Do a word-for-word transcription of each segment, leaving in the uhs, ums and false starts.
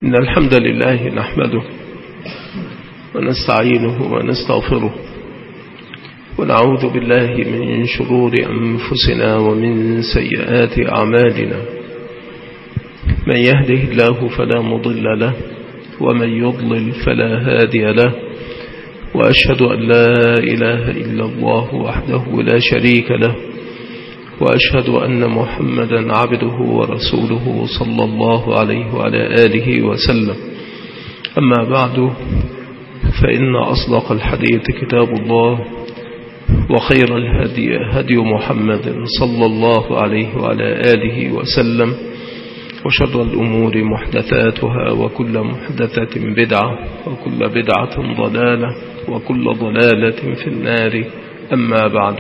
إن الحمد لله نحمده ونستعينه ونستغفره ونعوذ بالله من شرور أنفسنا ومن سيئات أعمالنا. من يهده الله فلا مضل له ومن يضلل فلا هادي له، وأشهد أن لا إله إلا الله وحده لا شريك له، وأشهد أن محمدا عبده ورسوله صلى الله عليه وعلى آله وسلم. أما بعد، فإن أصدق الحديث كتاب الله، وخير الهدي هدي محمد صلى الله عليه وعلى آله وسلم، وشر الأمور محدثاتها، وكل محدثة بدعة، وكل بدعة ضلالة، وكل ضلالة في النار. أما بعد،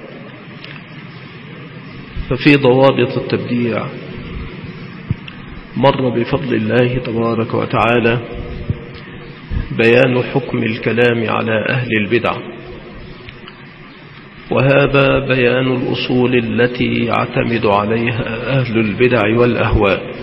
ففي ضوابط التبديع مر بفضل الله تبارك وتعالى بيان حكم الكلام على أهل البدع، وهذا بيان الأصول التي يعتمد عليها أهل البدع والأهواء.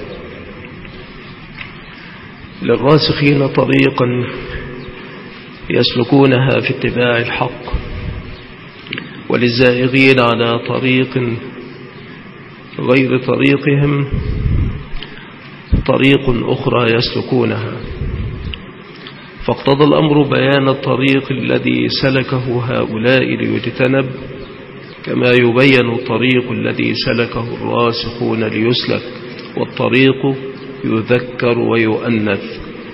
للراسخين طريقا يسلكونها في اتباع الحق، وللزائغين على طريق غير طريقهم طريق أخرى يسلكونها. فاقتضى الأمر بيان الطريق الذي سلكه هؤلاء ليجتنب، كما يبين الطريق الذي سلكه الراسخون ليسلك، والطريق يذكر ويؤنث.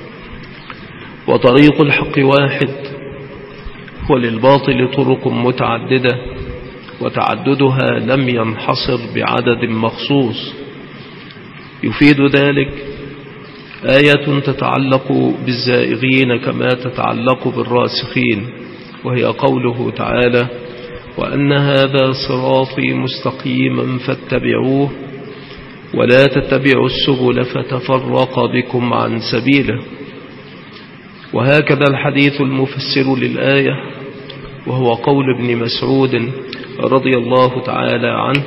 وطريق الحق واحد، وللباطل طرق متعددة، وتعددها لم ينحصر بعدد مخصوص. يفيد ذلك آية تتعلق بالزائغين كما تتعلق بالراسخين، وهي قوله تعالى: وأن هذا صراطي مستقيما فاتبعوه ولا تتبعوا السبل فتفرق بكم عن سبيله. وهكذا الحديث المفسر للآية، وهو قول ابن مسعود رضي الله تعالى عنه: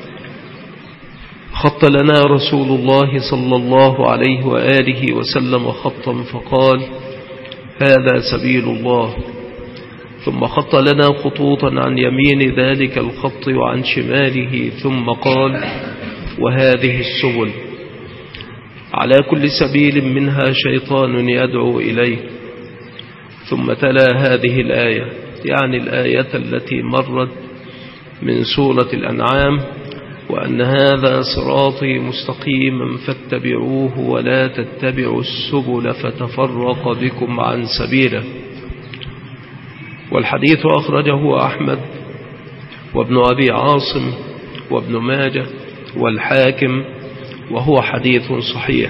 خط لنا رسول الله صلى الله عليه وآله وسلم خطا فقال: هذا سبيل الله. ثم خط لنا خطوطا عن يمين ذلك الخط وعن شماله، ثم قال: وهذه السبل، على كل سبيل منها شيطان يدعو إليه. ثم تلا هذه الآية، يعني الآية التي مرت من سورة الأنعام: وأن هذا صراطي مستقيما فاتبعوه ولا تتبعوا السبل فتفرق بكم عن سبيله. والحديث أخرجه أحمد وابن أبي عاصم وابن ماجه والحاكم، وهو حديث صحيح.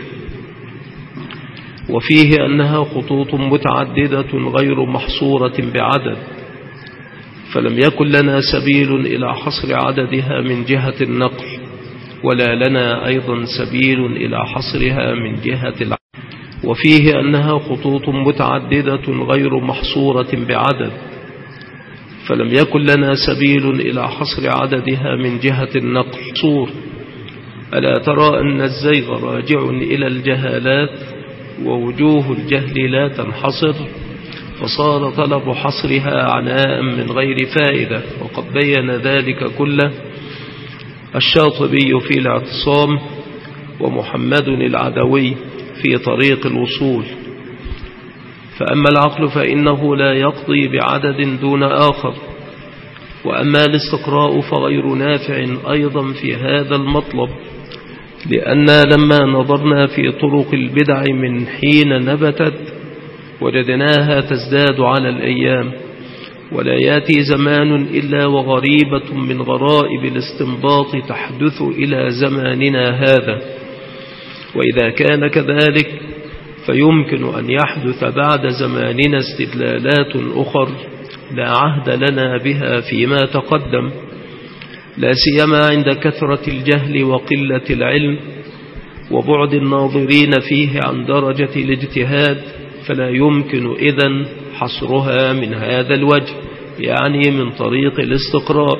وفيه أنها خطوط متعددة غير محصورة بعدد، فلم يكن لنا سبيل إلى حصر عددها من جهة النقل، ولا لنا أيضا سبيل إلى حصرها من جهة العدد. وفيه أنها خطوط متعددة غير محصورة بعدد، فلم يكن لنا سبيل إلى حصر عددها من جهة النقل. صور: ألا ترى أن الزيغ راجع إلى الجهالات، ووجوه الجهل لا تنحصر، فصار طلب حصرها عناء من غير فائدة. وقد بين ذلك كله الشاطبي في الاعتصام، ومحمد العدوي في طريق الوصول. فأما العقل فإنه لا يقضي بعدد دون آخر، وأما الاستقراء فغير نافع أيضا في هذا المطلب، لأننا لما نظرنا في طرق البدع من حين نبتت وجدناها تزداد على الأيام، ولا يأتي زمان إلا وغريبة من غرائب الاستنباط تحدث إلى زماننا هذا. وإذا كان كذلك فيمكن أن يحدث بعد زماننا استدلالات أخر لا عهد لنا بها فيما تقدم، لا سيما عند كثرة الجهل وقلة العلم وبعد الناظرين فيه عن درجة الاجتهاد، فلا يمكن إذن حصرها من هذا الوجه، يعني من طريق الاستقراء.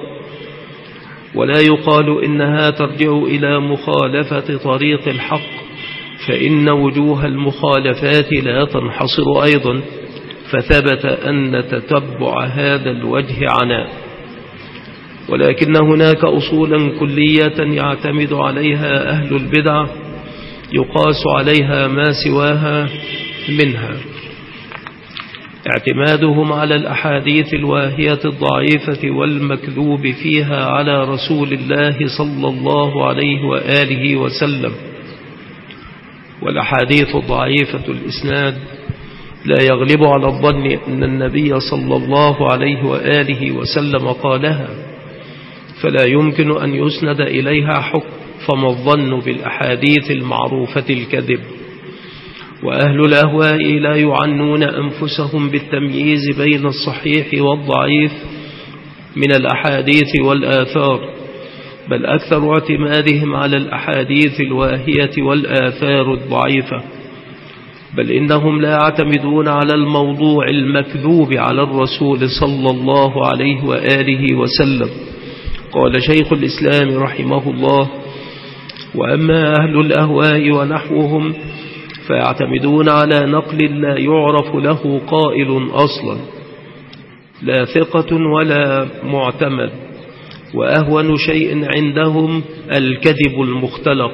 ولا يقال إنها ترجع إلى مخالفة طريق الحق، فإن وجوه المخالفات لا تنحصر أيضا، فثبت أن تتبع هذا الوجه عناء. ولكن هناك أصولا كلية يعتمد عليها أهل البدع يقاس عليها ما سواها منها: اعتمادهم على الأحاديث الواهية الضعيفة والمكذوب فيها على رسول الله صلى الله عليه وآله وسلم. والأحاديث الضعيفة الإسناد لا يغلب على الظن أن النبي صلى الله عليه وآله وسلم قالها، فلا يمكن أن يسند إليها حكم، فما الظن بالأحاديث المعروفة الكذب. وأهل الأهواء لا يعنون أنفسهم بالتمييز بين الصحيح والضعيف من الأحاديث والآثار، بل أكثر اعتمادهم على الأحاديث الواهية والآثار الضعيفة، بل إنهم لا يعتمدون على الموضوع المكذوب على الرسول صلى الله عليه وآله وسلم. قال شيخ الإسلام رحمه الله: وأما أهل الأهواء ونحوهم فيعتمدون على نقل لا يعرف له قائل أصلا، لا ثقة ولا معتمد، وأهون شيء عندهم الكذب المختلق.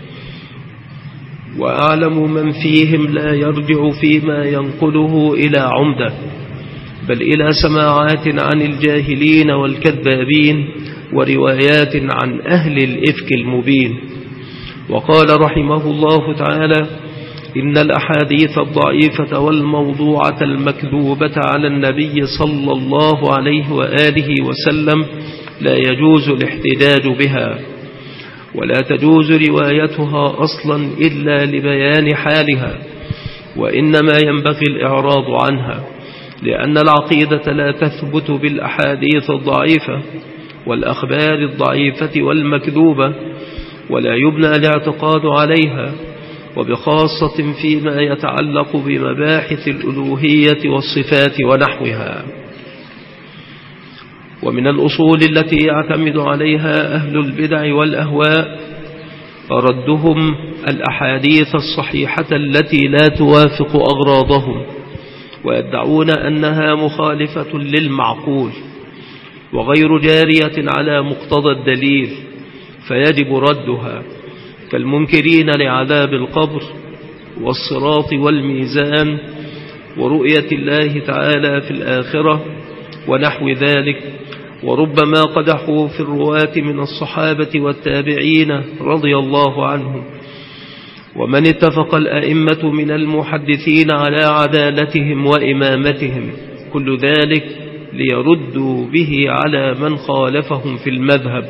وأعلم من فيهم لا يرجع فيما ينقله إلى عمدة، بل إلى سماعات عن الجاهلين والكذابين وروايات عن أهل الإفك المبين. وقال رحمه الله تعالى: إن الأحاديث الضعيفة والموضوعة المكذوبة على النبي صلى الله عليه وآله وسلم لا يجوز الاحتجاج بها، ولا تجوز روايتها أصلا إلا لبيان حالها، وإنما ينبغي الإعراض عنها، لأن العقيدة لا تثبت بالأحاديث الضعيفة والأخبار الضعيفة والمكذوبة، ولا يبنى الاعتقاد عليها، وبخاصة فيما يتعلق بمباحث الألوهية والصفات ونحوها. ومن الأصول التي يعتمد عليها أهل البدع والأهواء ردهم الأحاديث الصحيحة التي لا توافق أغراضهم، ويدعون أنها مخالفة للمعقول وغير جارية على مقتضى الدليل، فيجب ردها، كالمنكرين لعذاب القبر والصراط والميزان ورؤية الله تعالى في الآخرة ونحو ذلك. وربما قدحوا في الرواة من الصحابة والتابعين رضي الله عنهم، ومن اتفق الأئمة من المحدثين على عدالتهم وإمامتهم، كل ذلك ليردوا به على من خالفهم في المذهب.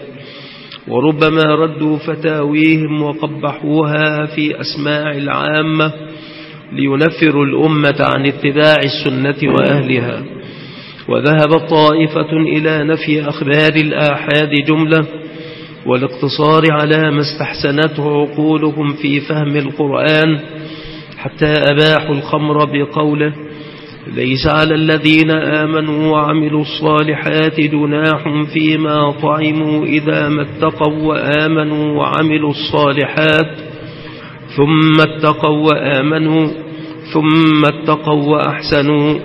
وربما ردوا فتاويهم وقبحوها في أسماع العامة لينفروا الأمة عن اتباع السنة وأهلها. وذهبت طائفة إلى نفي أخبار الآحاد جملة، والاقتصار على ما استحسنته عقولهم في فهم القرآن، حتى أباحوا الخمر بقوله: ليس على الذين آمنوا وعملوا الصالحات جناح فيما طعموا إذا ما اتقوا وآمنوا وعملوا الصالحات ثم اتقوا وآمنوا ثم اتقوا وأحسنوا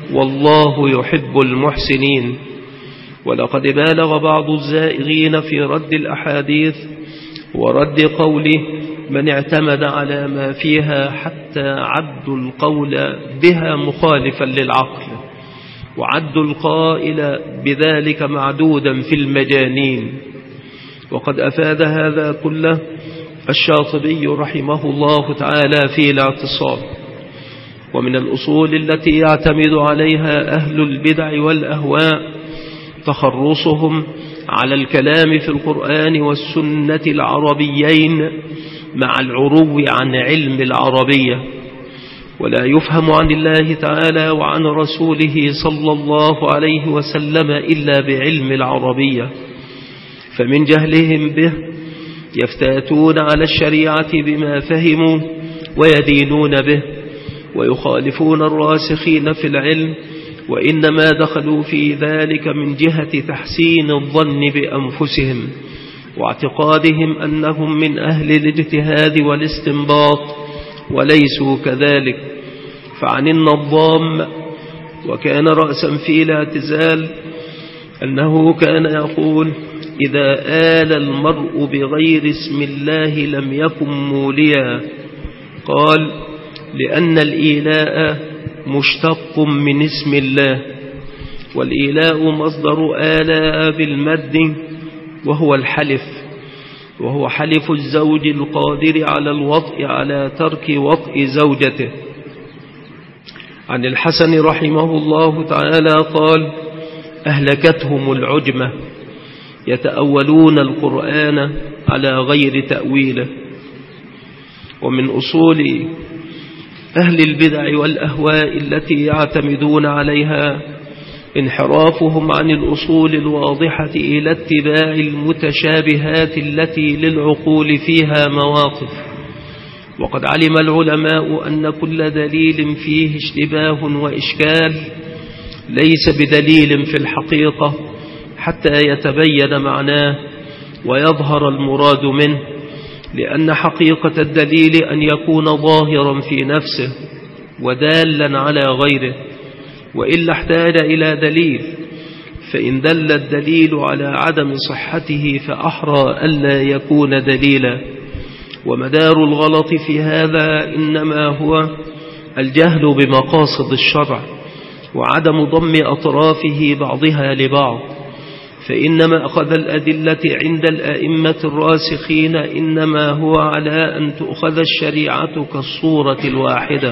والله يحب المحسنين. ولقد بالغ بعض الزائغين في رد الأحاديث ورد قوله من اعتمد على ما فيها حتى عد القول بها مخالفا للعقل، وعد القائل بذلك معدودا في المجانين. وقد أفاد هذا كله الشاطبي رحمه الله تعالى في الاعتصام. ومن الأصول التي يعتمد عليها أهل البدع والأهواء تخرصهم على الكلام في القرآن والسنة العربيين مع العرو عن علم العربية. ولا يفهم عن الله تعالى وعن رسوله صلى الله عليه وسلم إلا بعلم العربية، فمن جهلهم به يفتاتون على الشريعة بما فهموا ويدينون به، ويخالفون الراسخين في العلم، وإنما دخلوا في ذلك من جهة تحسين الظن بأنفسهم واعتقادهم أنهم من أهل الاجتهاد والاستنباط وليسوا كذلك. فعن النظام وكان رأسا في الاعتزال أنه كان يقول: إذا آل المرء بغير اسم الله لم يكن موليا. قال: لأن الإيلاء مشتق من اسم الله، والإيلاء مصدر آلاء بالمد، وهو الحلف، وهو حلف الزوج القادر على الوطء على ترك وطء زوجته. عن الحسن رحمه الله تعالى قال: أهلكتهم العجمة، يتأولون القرآن على غير تأويله. ومن أصول أهل البدع والأهواء التي يعتمدون عليها انحرافهم عن الأصول الواضحة إلى اتباع المتشابهات التي للعقول فيها مواقف. وقد علم العلماء أن كل دليل فيه اشتباه وإشكال ليس بدليل في الحقيقة حتى يتبين معناه ويظهر المراد منه، لأن حقيقة الدليل أن يكون ظاهرا في نفسه ودالا على غيره، وإلا احتاج إلى دليل. فإن دل الدليل على عدم صحته فأحرى ألا يكون دليلا. ومدار الغلط في هذا إنما هو الجهل بمقاصد الشرع وعدم ضم أطرافه بعضها لبعض. فإنما أخذ الأدلة عند الأئمة الراسخين إنما هو على أن تؤخذ الشريعة كالصورة الواحدة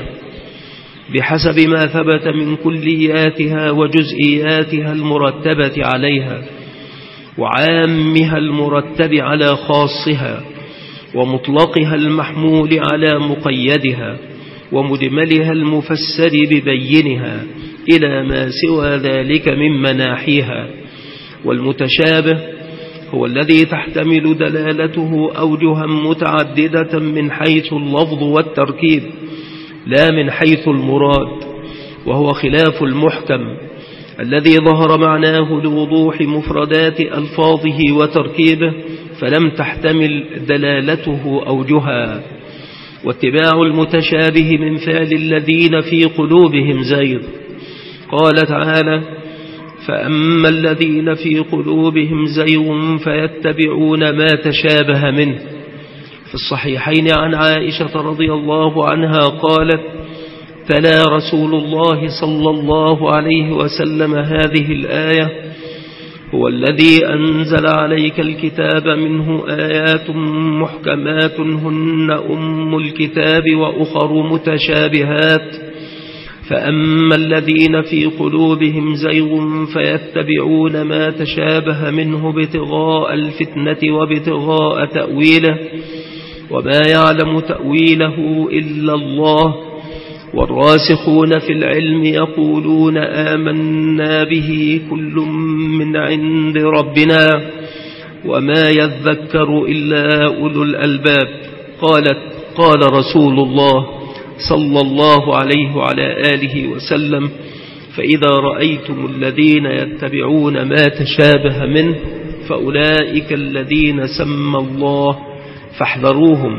بحسب ما ثبت من كلياتها وجزئياتها المرتبة عليها، وعامها المرتب على خاصها، ومطلقها المحمول على مقيدها، ومجملها المفسر ببينها، إلى ما سوى ذلك من مناحيها. والمتشابه هو الذي تحتمل دلالته أوجها متعددة من حيث اللفظ والتركيب لا من حيث المراد، وهو خلاف المحكم الذي ظهر معناه لوضوح مفردات ألفاظه وتركيبه فلم تحتمل دلالته أوجها. واتباع المتشابه من فعل الذين في قلوبهم زيغ. قال تعالى: فأما الذين في قلوبهم زيغ فيتبعون ما تشابه منه. في الصحيحين عن عائشة رضي الله عنها قالت: تلا رسول الله صلى الله عليه وسلم هذه الآية: هو الذي أنزل عليك الكتاب منه آيات محكمات هن أم الكتاب وأخر متشابهات، فأما الذين في قلوبهم زيغ فيتبعون ما تشابه منه ابتغاء الفتنة وابتغاء تأويله، وما يعلم تأويله إلا الله، والراسخون في العلم يقولون آمنا به كل من عند ربنا وما يذكر إلا أولو الألباب. قالت: قال رسول الله صلى الله عليه وعلى آله وسلم: فإذا رأيتم الذين يتبعون ما تشابه منه فأولئك الذين سمى الله فاحذروهم.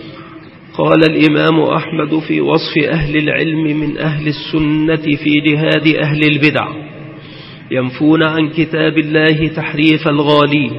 قال الإمام أحمد في وصف أهل العلم من أهل السنة في جهاد أهل البدع: ينفون عن كتاب الله تحريف الغالين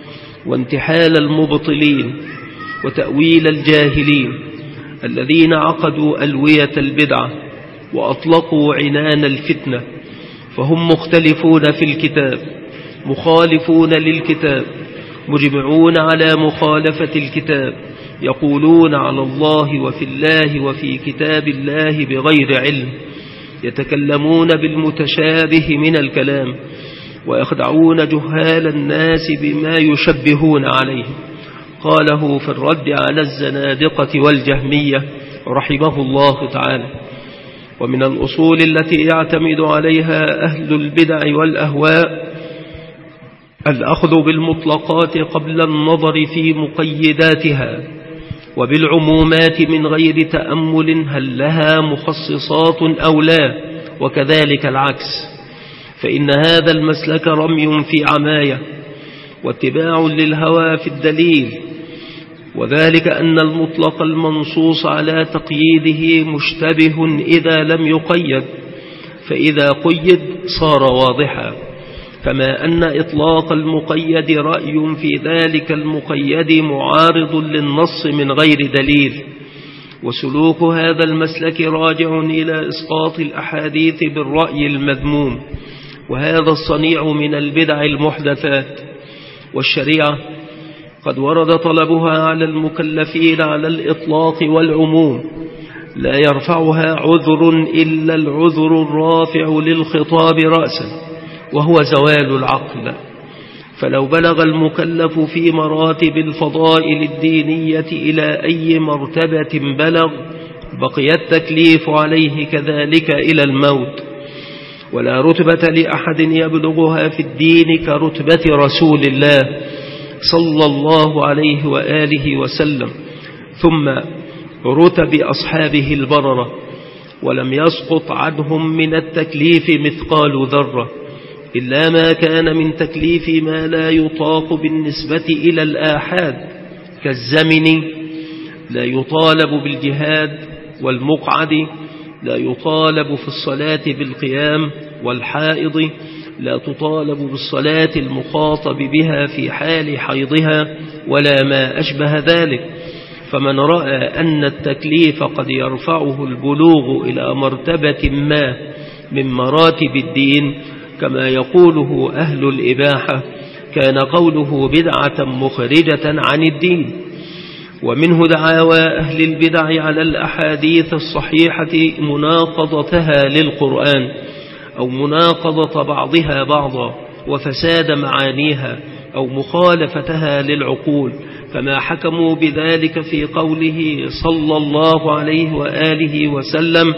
وانتحال المبطلين وتأويل الجاهلين الذين عقدوا ألوية البدعة وأطلقوا عنان الفتنة، فهم مختلفون في الكتاب مخالفون للكتاب مجمعون على مخالفة الكتاب، يقولون على الله وفي الله وفي كتاب الله بغير علم، يتكلمون بالمتشابه من الكلام ويخدعون جهال الناس بما يشبهون عليه. قاله في الرد على الزنادقة والجهمية رحمه الله تعالى. ومن الأصول التي يعتمد عليها أهل البدع والأهواء الأخذ بالمطلقات قبل النظر في مقيداتها، وبالعمومات من غير تأمل هل لها مخصصات أو لا، وكذلك العكس، فإن هذا المسلك رمي في عماية واتباع للهوى في الدليل، وذلك أن المطلق المنصوص على تقييده مشتبه إذا لم يقيد، فإذا قيد صار واضحا، كما أن إطلاق المقيد رأي في ذلك المقيد معارض للنص من غير دليل. وسلوك هذا المسلك راجع إلى إسقاط الأحاديث بالرأي المذموم، وهذا الصنيع من البدع المحدثات. والشريعة قد ورد طلبها على المكلفين على الإطلاق والعموم، لا يرفعها عذر إلا العذر الرافع للخطاب رأسا، وهو زوال العقل. فلو بلغ المكلف في مراتب الفضائل الدينية إلى أي مرتبة بلغ، بقي التكليف عليه كذلك إلى الموت. ولا رتبة لأحد يبلغها في الدين كرتبة رسول الله صلى الله عليه وآله وسلم، ثم رتب أصحابه البررة، ولم يسقط عنهم من التكليف مثقال ذرة، إلا ما كان من تكليف ما لا يطاق بالنسبة إلى الآحاد، كالزمن لا يطالب بالجهاد، والمقعد لا يطالب في الصلاة بالقيام، والحائض لا تطالب بالصلاة المخاطب بها في حال حيضها، ولا ما أشبه ذلك. فمن رأى أن التكليف قد يرفعه البلوغ إلى مرتبة ما من مراتب الدين كما يقوله أهل الإباحة، كان قوله بدعة مخرجة عن الدين. ومنه دعاوى أهل البدع على الأحاديث الصحيحة مناقضتها للقرآن، أو مناقضة بعضها بعضا، وفساد معانيها، أو مخالفتها للعقول، كما حكموا بذلك في قوله صلى الله عليه وآله وسلم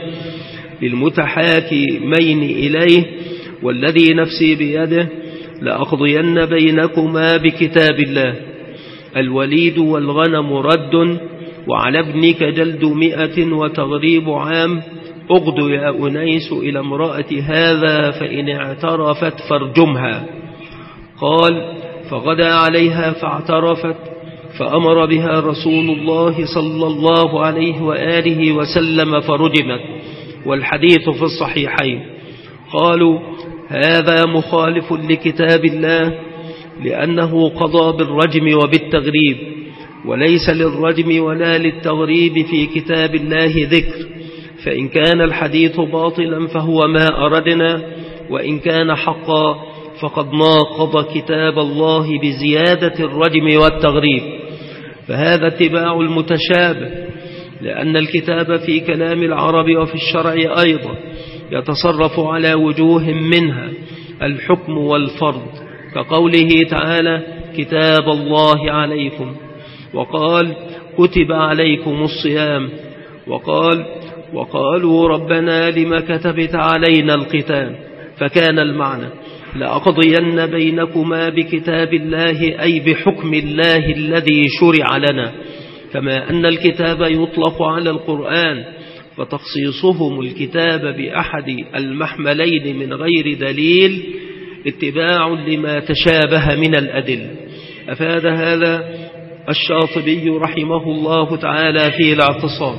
للمتحاكمين إليه: والذي نفسي بيده لأقضين بينكما بكتاب الله، الوليد والغنم رد، وعلى ابنك جلد مئة وتغريب عام، أغد يا أنيس إلى امرأة هذا فإن اعترفت فارجمها. قال: فغدا عليها فاعترفت، فأمر بها رسول الله صلى الله عليه وآله وسلم فرجمت. والحديث في الصحيحين. قالوا: هذا مخالف لكتاب الله، لأنه قضى بالرجم وبالتغريب، وليس للرجم ولا للتغريب في كتاب الله ذكر، فإن كان الحديث باطلا فهو ما أردنا، وإن كان حقا فقد ناقض كتاب الله بزيادة الرجم والتغريب. فهذا اتباع المتشابه، لأن الكتاب في كلام العرب وفي الشرع أيضا يتصرف على وجوه منها الحكم والفرض، كقوله تعالى: كتاب الله عليكم، وقال: كتب عليكم الصيام، وقال: وقالوا ربنا لما كتبت علينا القتال. فكان المعنى: لأقضين بينكما بكتاب الله، أي بحكم الله الذي شرع لنا. كما أن الكتاب يطلق على القرآن، فتخصيصهم الكتاب بأحد المحملين من غير دليل اتباع لما تشابه من الأدلة. أفاد هذا الشاطبي رحمه الله تعالى في الاعتصام.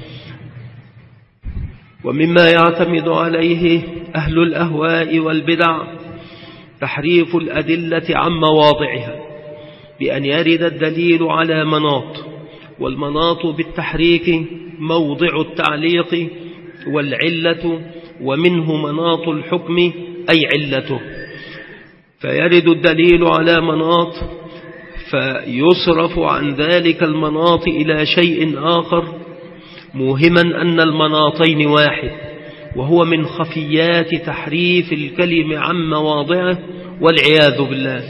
ومما يعتمد عليه أهل الأهواء والبدع تحريف الأدلة عن مواضعها، بأن يرد الدليل على مناط، والمناط بالتحريك موضع التعليق والعلة، ومنه مناط الحكم أي علته. فيرد الدليل على مناط فيصرف عن ذلك المناط إلى شيء آخر، موهما أن المناطين واحد، وهو من خفيات تحريف الكلم عن مواضعه، والعياذ بالله.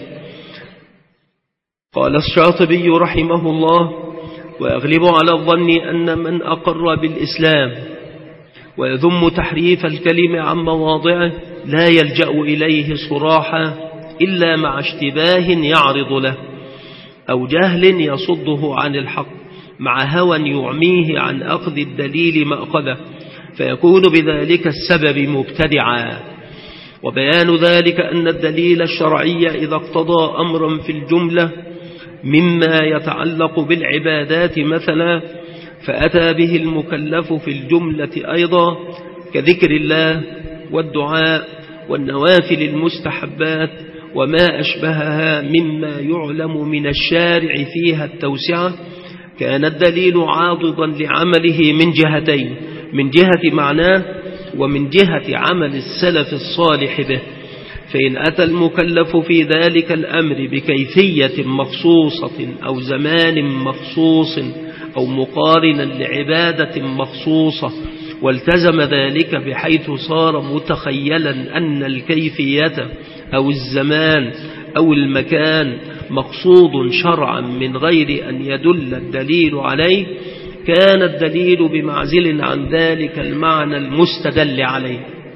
قال الشاطبي رحمه الله: ويغلب على الظن أن من أقر بالإسلام ويذم تحريف الكلم عن مواضعه لا يلجأ إليه صراحا إلا مع اشتباه يعرض له، أو جهل يصده عن الحق، مع هوى يعميه عن أخذ الدليل مأخذه، فيكون بذلك السبب مبتدعا. وبيان ذلك أن الدليل الشرعي إذا اقتضى أمرا في الجملة مما يتعلق بالعبادات مثلا، فأتى به المكلف في الجملة أيضا كذكر الله والدعاء والنوافل المستحبات وما أشبهها مما يعلم من الشارع فيها التوسعة، كان الدليل عاضدا لعمله من جهتين: من جهة معناه ومن جهة عمل السلف الصالح به. فإن أتى المكلف في ذلك الأمر بكيفية مخصوصة أو زمان مخصوص أو مقارنا لعبادة مخصوصة والتزم ذلك بحيث صار متخيلا أن الكيفية أو الزمان أو المكان مقصود شرعا من غير أن يدل الدليل عليه، كان الدليل بمعزل عن ذلك المعنى المستدل عليه،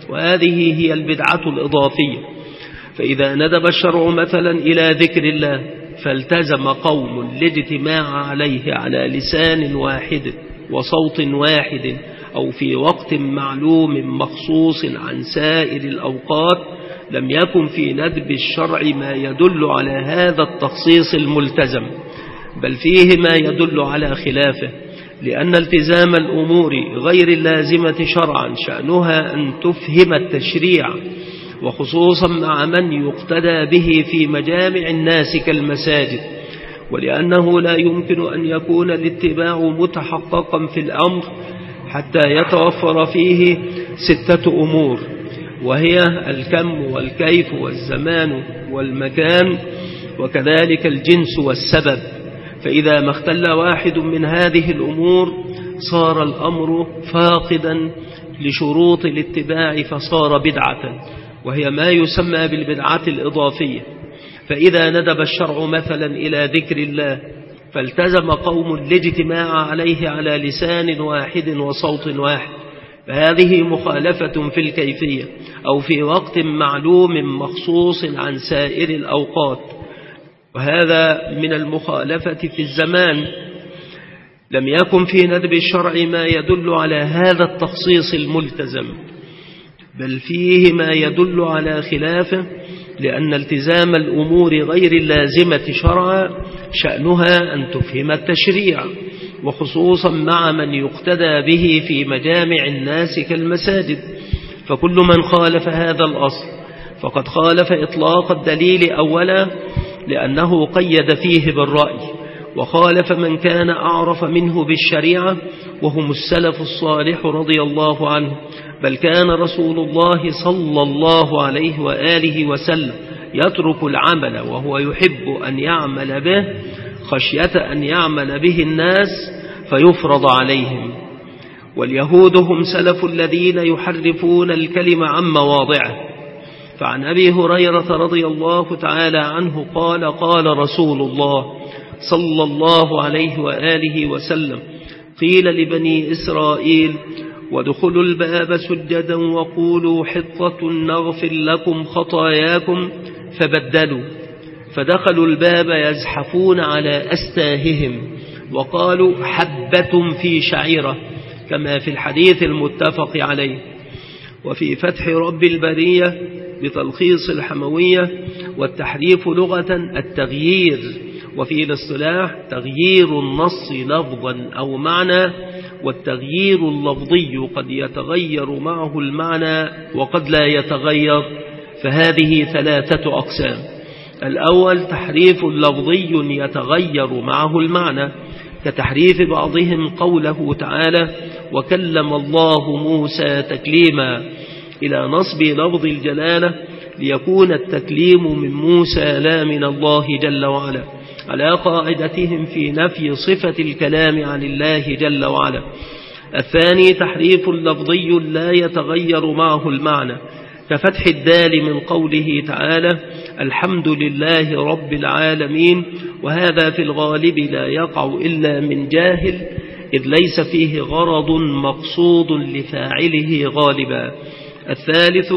وهذه هي البدعة الإضافية. فإذا ندب الشرع مثلا إلى ذكر الله فالتزم قوم الاجتماع عليه على لسان واحد وصوت واحد أو في وقت معلوم مخصوص عن سائر الأوقات، لم يكن في ندب الشرع ما يدل على هذا التخصيص الملتزم، بل فيه ما يدل على خلافه، لأن التزام الأمور غير اللازمة شرعا شأنها أن تفهم التشريع، وخصوصا مع من يقتدى به في مجامع الناس كالمساجد، ولأنه لا يمكن أن يكون الاتباع متحققا في الأمر حتى يتوفر فيه ستة أمور، وهي الكم والكيف والزمان والمكان وكذلك الجنس والسبب. فإذا ما اختل واحد من هذه الأمور صار الأمر فاقدا لشروط الاتباع فصار بدعة، وهي ما يسمى بالبدعة الإضافية. فإذا ندب الشرع مثلا إلى ذكر الله فالتزم قوم الاجتماع عليه على لسان واحد وصوت واحد، فهذه مخالفة في الكيفية أو في وقت معلوم مخصوص عن سائر الأوقات، وهذا من المخالفة في الزمان. لم يكن في ندب الشرع ما يدل على هذا التخصيص الملتزم، بل فيه ما يدل على خلافه، لأن التزام الأمور غير اللازمة شرعا شأنها أن تفهم التشريع، وخصوصا مع من يقتدى به في مجامع الناس كالمساجد. فكل من خالف هذا الأصل فقد خالف إطلاق الدليل أولا، لأنه قيد فيه بالرأي، وخالف من كان أعرف منه بالشريعة وهم السلف الصالح رضي الله عنه. بل كان رسول الله صلى الله عليه وآله وسلم يترك العمل وهو يحب أن يعمل به خشية أن يعمل به الناس فيفرض عليهم. واليهود هم سلف الذين يحرفون الكلم عن مواضعه. فعن أبي هريرة رضي الله تعالى عنه قال: قال رسول الله صلى الله عليه وآله وسلم: قيل لبني إسرائيل: وادخلوا الباب سجدا وقولوا حطة نغفر لكم خطاياكم، فبدلوا فدخلوا الباب يزحفون على أستاههم وقالوا حبة في شعيرة، كما في الحديث المتفق عليه. وفي فتح رب البرية بتلخيص الحموية: والتحريف لغة التغيير، وفي الاصطلاح تغيير النص لفظا أو معنى، والتغيير اللفظي قد يتغير معه المعنى وقد لا يتغير، فهذه ثلاثة أقسام. الأول تحريف لفظي يتغير معه المعنى، كتحريف بعضهم قوله تعالى: وكلم الله موسى تكليما، إلى نصب لفظ الجلالة ليكون التكليم من موسى لا من الله جل وعلا، على قاعدتهم في نفي صفة الكلام عن الله جل وعلا. الثاني تحريف لفظي لا يتغير معه المعنى، كفتح الدال من قوله تعالى: الحمد لله رب العالمين، وهذا في الغالب لا يقع إلا من جاهل، إذ ليس فيه غرض مقصود لفاعله غالبا. الثالث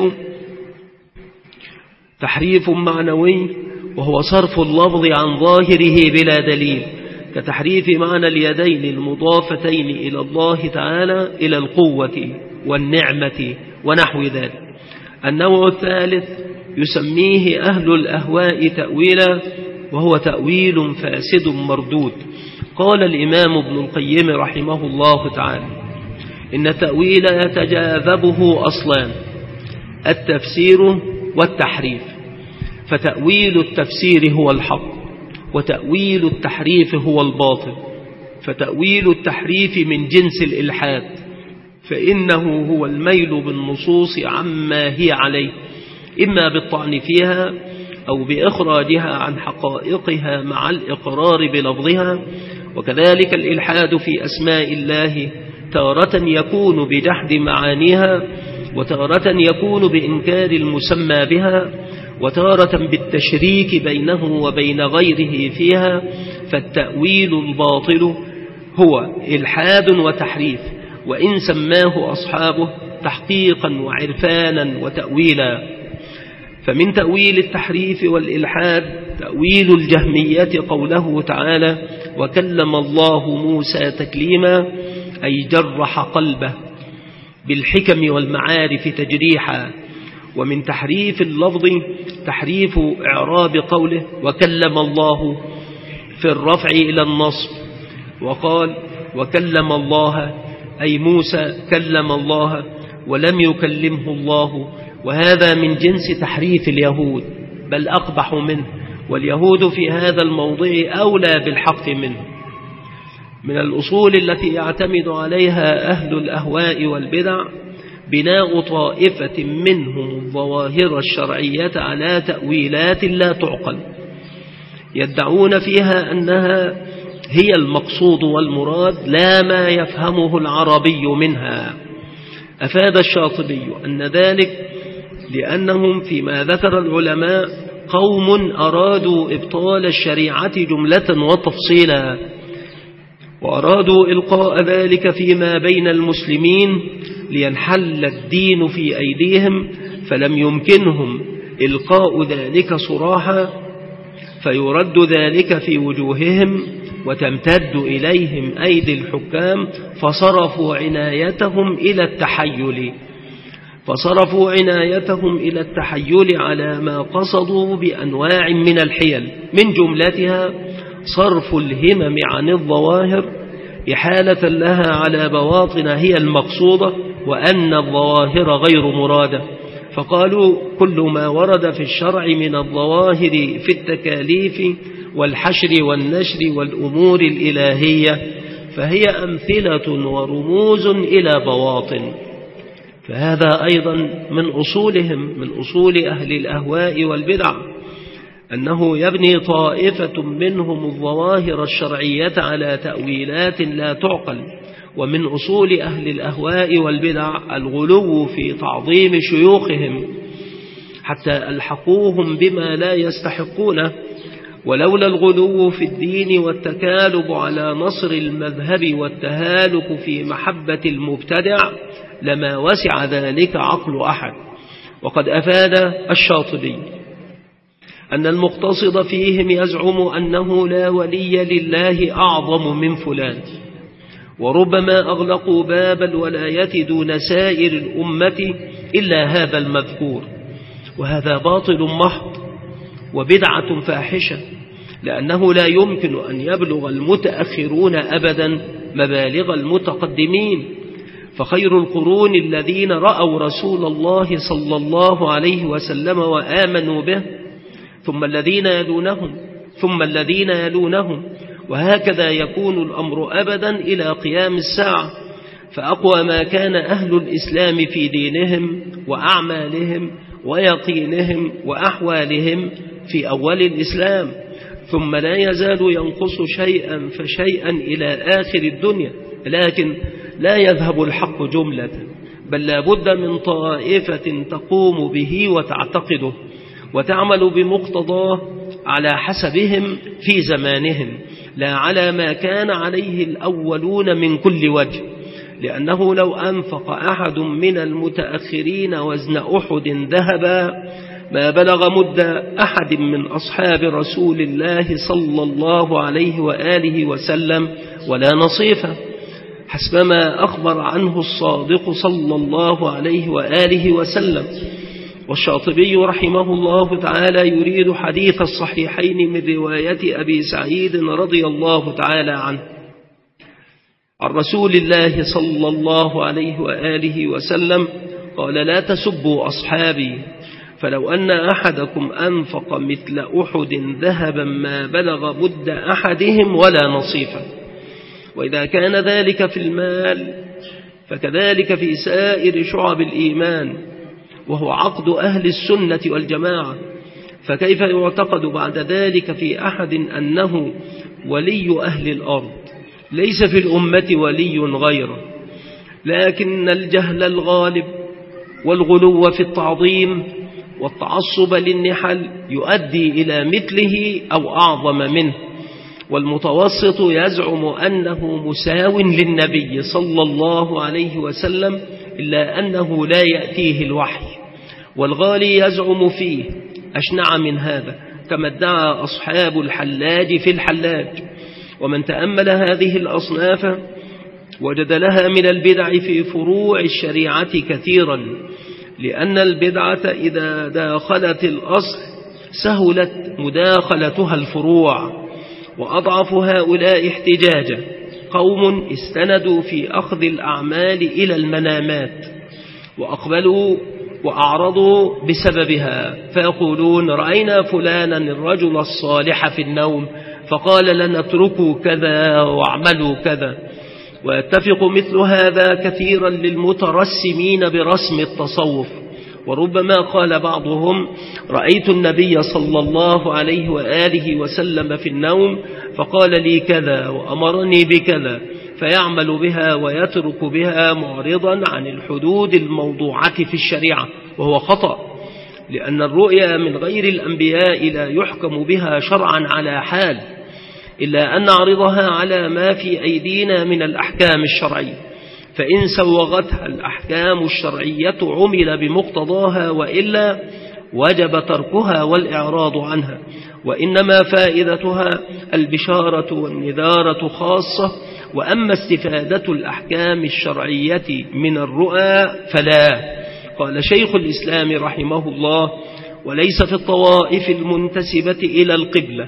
تحريف معنوي، وهو صرف اللفظ عن ظاهره بلا دليل، كتحريف معنى اليدين المضافتين إلى الله تعالى إلى القوة والنعمة ونحو ذلك. النوع الثالث يسميه أهل الأهواء تأويلا، وهو تأويل فاسد مردود. قال الإمام ابن القيم رحمه الله تعالى إن التأويل يتجاذبه أصلان: التفسير والتحريف. فتأويل التفسير هو الحق، وتأويل التحريف هو الباطل. فتأويل التحريف من جنس الإلحاد، فإنه هو الميل بالنصوص عما هي عليه، إما بالطعن فيها أو بإخراجها عن حقائقها مع الإقرار بلفظها. وكذلك الإلحاد في أسماء الله تارة يكون بجحد معانيها، وتارة يكون بإنكار المسمى بها، وتارة بالتشريك بينه وبين غيره فيها. فالتأويل الباطل هو إلحاد وتحريف، وإن سماه أصحابه تحقيقا وعرفانا وتأويلا. فمن تأويل التحريف والإلحاد تأويل الجهمية قوله تعالى: وكلم الله موسى تكليما، أي جرح قلبه بالحكم والمعارف تجريحا. ومن تحريف اللفظ تحريف إعراب قوله وكلم الله في الرفع إلى النصب، وقال وكلم الله أي موسى كلم الله ولم يكلمه الله، وهذا من جنس تحريف اليهود بل أقبح منه، واليهود في هذا الموضع أولى بالحق منه. من الأصول التي يعتمد عليها أهل الأهواء والبدع بناء طائفة منهم الظواهر الشرعية على تأويلات لا تعقل، يدعون فيها أنها هي المقصود والمراد لا ما يفهمه العربي منها. أفاد الشاطبي أن ذلك لأنهم فيما ذكر العلماء قوم أرادوا إبطال الشريعة جملة وتفصيلا، وأرادوا إلقاء ذلك فيما بين المسلمين لينحل الدين في أيديهم، فلم يمكنهم إلقاء ذلك صراحا، فيرد ذلك في وجوههم وتمتد إليهم أيدي الحكام، فصرفوا عنايتهم إلى التحيل فصرفوا عنايتهم إلى التحيل على ما قصدوا بأنواع من الحيل، من جملتها صرف الهمم عن الظواهر إحالة لها على بواطن هي المقصودة، وأن الظواهر غير مرادة. فقالوا كل ما ورد في الشرع من الظواهر في التكاليف والحشر والنشر والأمور الإلهية فهي أمثلة ورموز إلى بواطن. فهذا أيضا من أصولهم، من أصول أهل الأهواء والبدع، أنه يبني طائفة منهم الظواهر الشرعية على تأويلات لا تعقل. ومن أصول أهل الأهواء والبدع الغلو في تعظيم شيوخهم حتى ألحقوهم بما لا يستحقونه. ولولا الغلو في الدين والتكالب على نصر المذهب والتهالك في محبة المبتدع لما وسع ذلك عقل أحد. وقد أفاد الشاطبي أن المقتصد فيهم يزعم أنه لا ولي لله أعظم من فلان، وربما أغلقوا باب الولاية دون سائر الأمة إلا هذا المذكور، وهذا باطل محض وبدعة فاحشة، لأنه لا يمكن أن يبلغ المتأخرون أبدا مبالغ المتقدمين. فخير القرون الذين رأوا رسول الله صلى الله عليه وسلم وآمنوا به، ثم الذين يلونهم ثم الذين يلونهم، وهكذا يكون الأمر أبدا إلى قيام الساعة. فأقوى ما كان أهل الإسلام في دينهم وأعمالهم ويقينهم وأحوالهم في أول الإسلام، ثم لا يزال ينقص شيئا فشيئا إلى آخر الدنيا، لكن لا يذهب الحق جملة، بل لا بد من طائفة تقوم به وتعتقده وتعمل بمقتضاه على حسبهم في زمانهم، لا على ما كان عليه الأولون من كل وجه. لأنه لو أنفق أحد من المتأخرين وزن أحد ذهبا ما بلغ مد أحد من أصحاب رسول الله صلى الله عليه وآله وسلم ولا نصيفه، حسبما أخبر عنه الصادق صلى الله عليه وآله وسلم. والشاطبي رحمه الله تعالى يريد حديث الصحيحين من رواية أبي سعيد رضي الله تعالى عنه عن رسول الله صلى الله عليه وآله وسلم قال: لا تسبوا أصحابي، فلو أن أحدكم أنفق مثل أحد ذهبا ما بلغ مد أحدهم ولا نصيفا. وإذا كان ذلك في المال فكذلك في سائر شعب الإيمان، وهو عقد أهل السنة والجماعة. فكيف يعتقد بعد ذلك في أحد أنه ولي أهل الأرض؟ ليس في الأمة ولي غيره، لكن الجهل الغالب والغلو في التعظيم والتعصب للنحل يؤدي إلى مثله أو أعظم منه. والمتوسط يزعم أنه مساو للنبي صلى الله عليه وسلم، إلا أنه لا يأتيه الوحي. والغالي يزعم فيه أشنع من هذا، كما ادعى أصحاب الحلاج في الحلاج. ومن تأمل هذه الأصناف وجد لها من البدع في فروع الشريعة كثيرا، لأن البدعة إذا داخلت الأصل سهلت مداخلتها الفروع. وأضعف هؤلاء احتجاجا قوم استندوا في أخذ الأعمال إلى المنامات، وأقبلوا وأعرضوا بسببها، فيقولون: رأينا فلانا الرجل الصالح في النوم فقال لنا اتركوا كذا واعملوا كذا. ويتفق مثل هذا كثيرا للمترسمين برسم التصوف. وربما قال بعضهم: رأيت النبي صلى الله عليه وآله وسلم في النوم فقال لي كذا وأمرني بكذا، فيعمل بها ويترك بها معرضا عن الحدود الموضوعة في الشريعة، وهو خطأ، لأن الرؤيا من غير الأنبياء لا يحكم بها شرعا على حال، إلا أن نعرضها على ما في أيدينا من الأحكام الشرعية. فإن سوغتها الأحكام الشرعية عمل بمقتضاها، وإلا وجب تركها والإعراض عنها. وإنما فائدتها البشارة والنذارة خاصة، وأما استفادة الأحكام الشرعية من الرؤى فلا. قال شيخ الإسلام رحمه الله: وليس في الطوائف المنتسبة إلى القبلة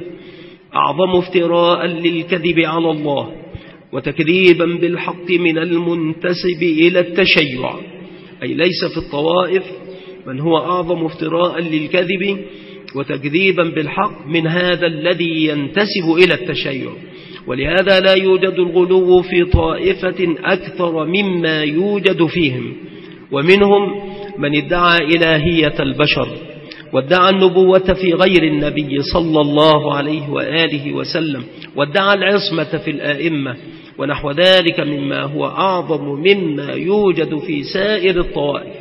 أعظم افتراء للكذب على الله وتكذيبا بالحق من المنتسب إلى التشيع. أي ليس في الطوائف من هو أعظم افتراء للكذب وتكذيبا بالحق من هذا الذي ينتسب إلى التشيع. ولهذا لا يوجد الغلو في طائفة أكثر مما يوجد فيهم. ومنهم من ادعى إلهية البشر، وادعى النبوة في غير النبي صلى الله عليه وآله وسلم، وادعى العصمة في الآئمة، ونحو ذلك مما هو أعظم مما يوجد في سائر الطوائف.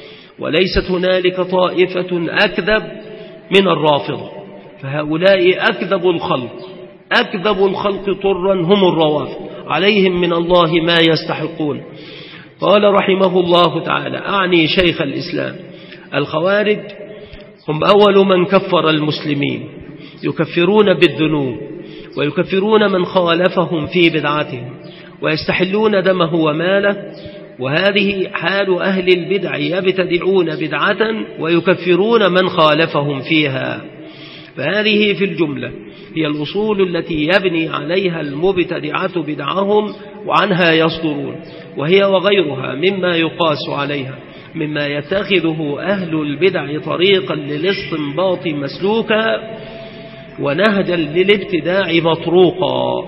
وليست هنالك طائفة أكذب من الرافضة، فهؤلاء أكذب الخلق، أكذب الخلق طرا هم الروافض، عليهم من الله ما يستحقون. قال رحمه الله تعالى: أعني شيخ الإسلام: الخوارج هم أول من كفر المسلمين، يكفرون بالذنوب ويكفرون من خالفهم في بدعتهم ويستحلون دمه وماله. وهذه حال أهل البدع، يبتدعون بدعة ويكفرون من خالفهم فيها. فهذه في الجملة هي الأصول التي يبني عليها المبتدعة بدعهم وعنها يصدرون، وهي وغيرها مما يقاس عليها، مما يتخذه أهل البدع طريقا للاستنباط مسلوكا ونهجا للابتداع مطروقا.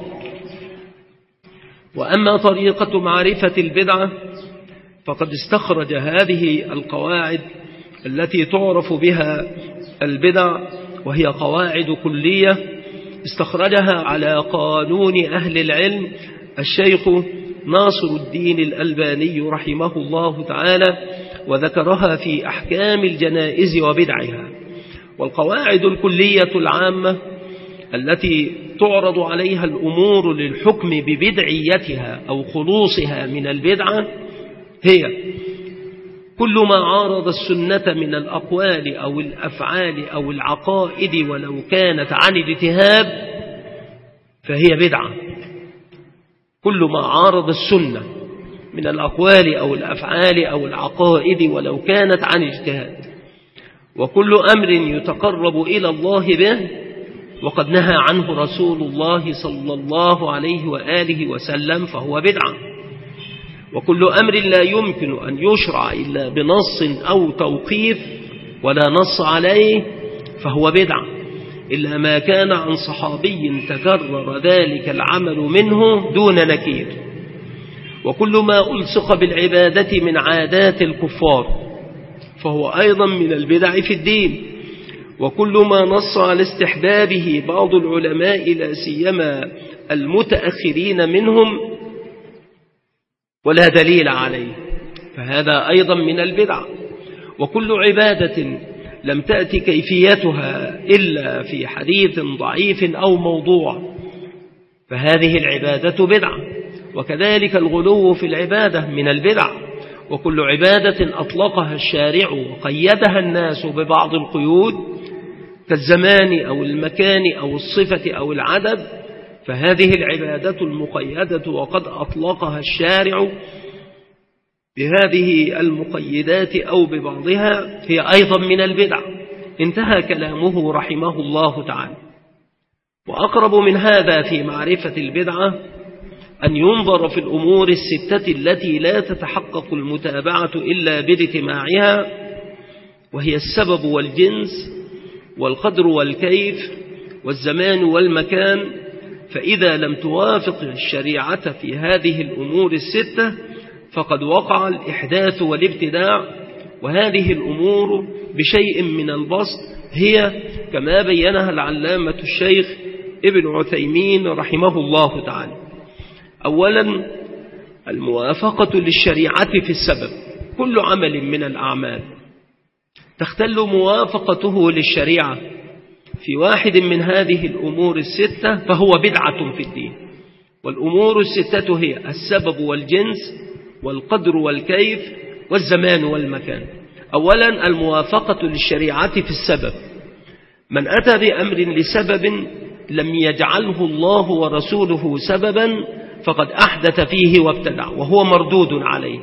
وأما طريقة معرفة البدعة فقد استخرج هذه القواعد التي تعرف بها البدع، وهي قواعد كلية استخرجها على قانون أهل العلم الشيخ ناصر الدين الألباني رحمه الله تعالى، وذكرها في أحكام الجنائز وبدعها. والقواعد الكلية العامة التي تعرض عليها الأمور للحكم ببدعيتها أو خلوصها من البدعة هي: كل ما عارض السنة من الأقوال أو الأفعال أو العقائد ولو كانت عن اجتهاد فهي بدعة. كل ما عارض السنة من الأقوال أو الأفعال أو العقائد ولو كانت عن اجتهاد. وكل أمر يتقرب إلى الله به وقد نهى عنه رسول الله صلى الله عليه وآله وسلم فهو بدعة. وكل أمر لا يمكن أن يشرع إلا بنص أو توقيف ولا نص عليه فهو بدعة، إلا ما كان عن صحابي تكرر ذلك العمل منه دون نكير. وكل ما ألصق بالعبادة من عادات الكفار فهو أيضا من البدع في الدين. وكل ما نص على استحبابه بعض العلماء لا سيما المتأخرين منهم ولا دليل عليه فهذا أيضا من البدع. وكل عبادة لم تأتي كيفيتها إلا في حديث ضعيف أو موضوع فهذه العبادة بدعة. وكذلك الغلو في العبادة من البدع. وكل عبادة أطلقها الشارع وقيدها الناس ببعض القيود كالزمان أو المكان أو الصفة أو العدد فهذه العبادة المقيدة وقد أطلقها الشارع بهذه المقيدات أو ببعضها هي أيضا من البدع. انتهى كلامه رحمه الله تعالى. وأقرب من هذا في معرفة البدعة أن ينظر في الأمور الستة التي لا تتحقق المتابعة إلا باجتماعها، وهي السبب والجنس والقدر والكيف والزمان والمكان. فإذا لم توافق الشريعة في هذه الأمور الستة فقد وقع الإحداث والابتداع. وهذه الأمور بشيء من البسط هي كما بينها العلامة الشيخ ابن عثيمين رحمه الله تعالى. أولا الموافقة للشريعة في السبب. كل عمل من الأعمال تختل موافقته للشريعة في واحد من هذه الأمور الستة فهو بدعة في الدين. والأمور الستة هي السبب والجنس والقدر والكيف والزمان والمكان. أولا الموافقة للشريعة في السبب. من أتى بأمر لسبب لم يجعله الله ورسوله سببا فقد أحدث فيه وابتدع وهو مردود عليه.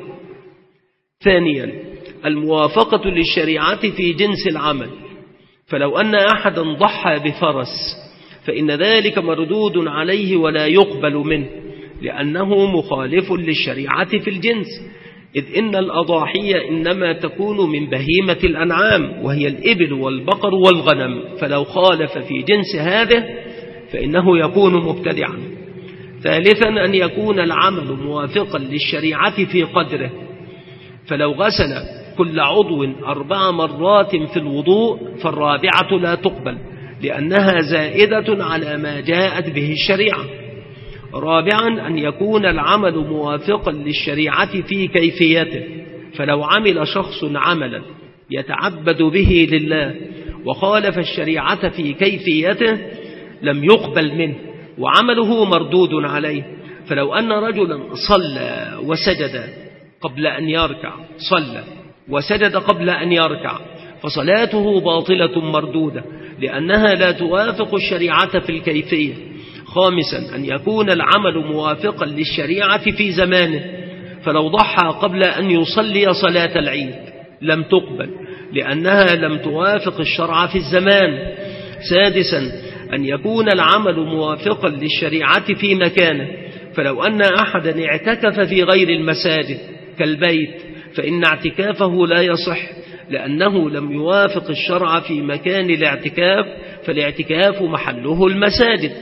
ثانيا الموافقة للشريعة في جنس العمل. فلو أن أحدا ضحى بفرس فإن ذلك مردود عليه ولا يقبل منه لأنه مخالف للشريعة في الجنس، إذ إن الأضاحية إنما تكون من بهيمة الأنعام وهي الإبل والبقر والغنم، فلو خالف في جنس هذا فإنه يكون مبتدعا. ثالثا أن يكون العمل موافقا للشريعة في قدره. فلو غسل كل عضو أربع مرات في الوضوء فالرابعة لا تقبل لأنها زائدة على ما جاءت به الشريعة. رابعا أن يكون العمل موافقا للشريعة في كيفيته. فلو عمل شخص عملا يتعبد به لله وخالف الشريعة في كيفيته لم يقبل منه وعمله مردود عليه. فلو أن رجلا صلى وسجد قبل أن يركع صلى وسجد قبل أن يركع فصلاته باطلة مردودة لأنها لا توافق الشريعة في الكيفية. خامسا أن يكون العمل موافقا للشريعة في زمانه. فلو ضحى قبل أن يصلي صلاة العيد لم تقبل لأنها لم توافق الشرع في الزمان. سادسا أن يكون العمل موافقا للشريعة في مكانه. فلو أن أحدا اعتكف في غير المساجد كالبيت فإن اعتكافه لا يصح لأنه لم يوافق الشرع في مكان الاعتكاف، فالاعتكاف محله المساجد.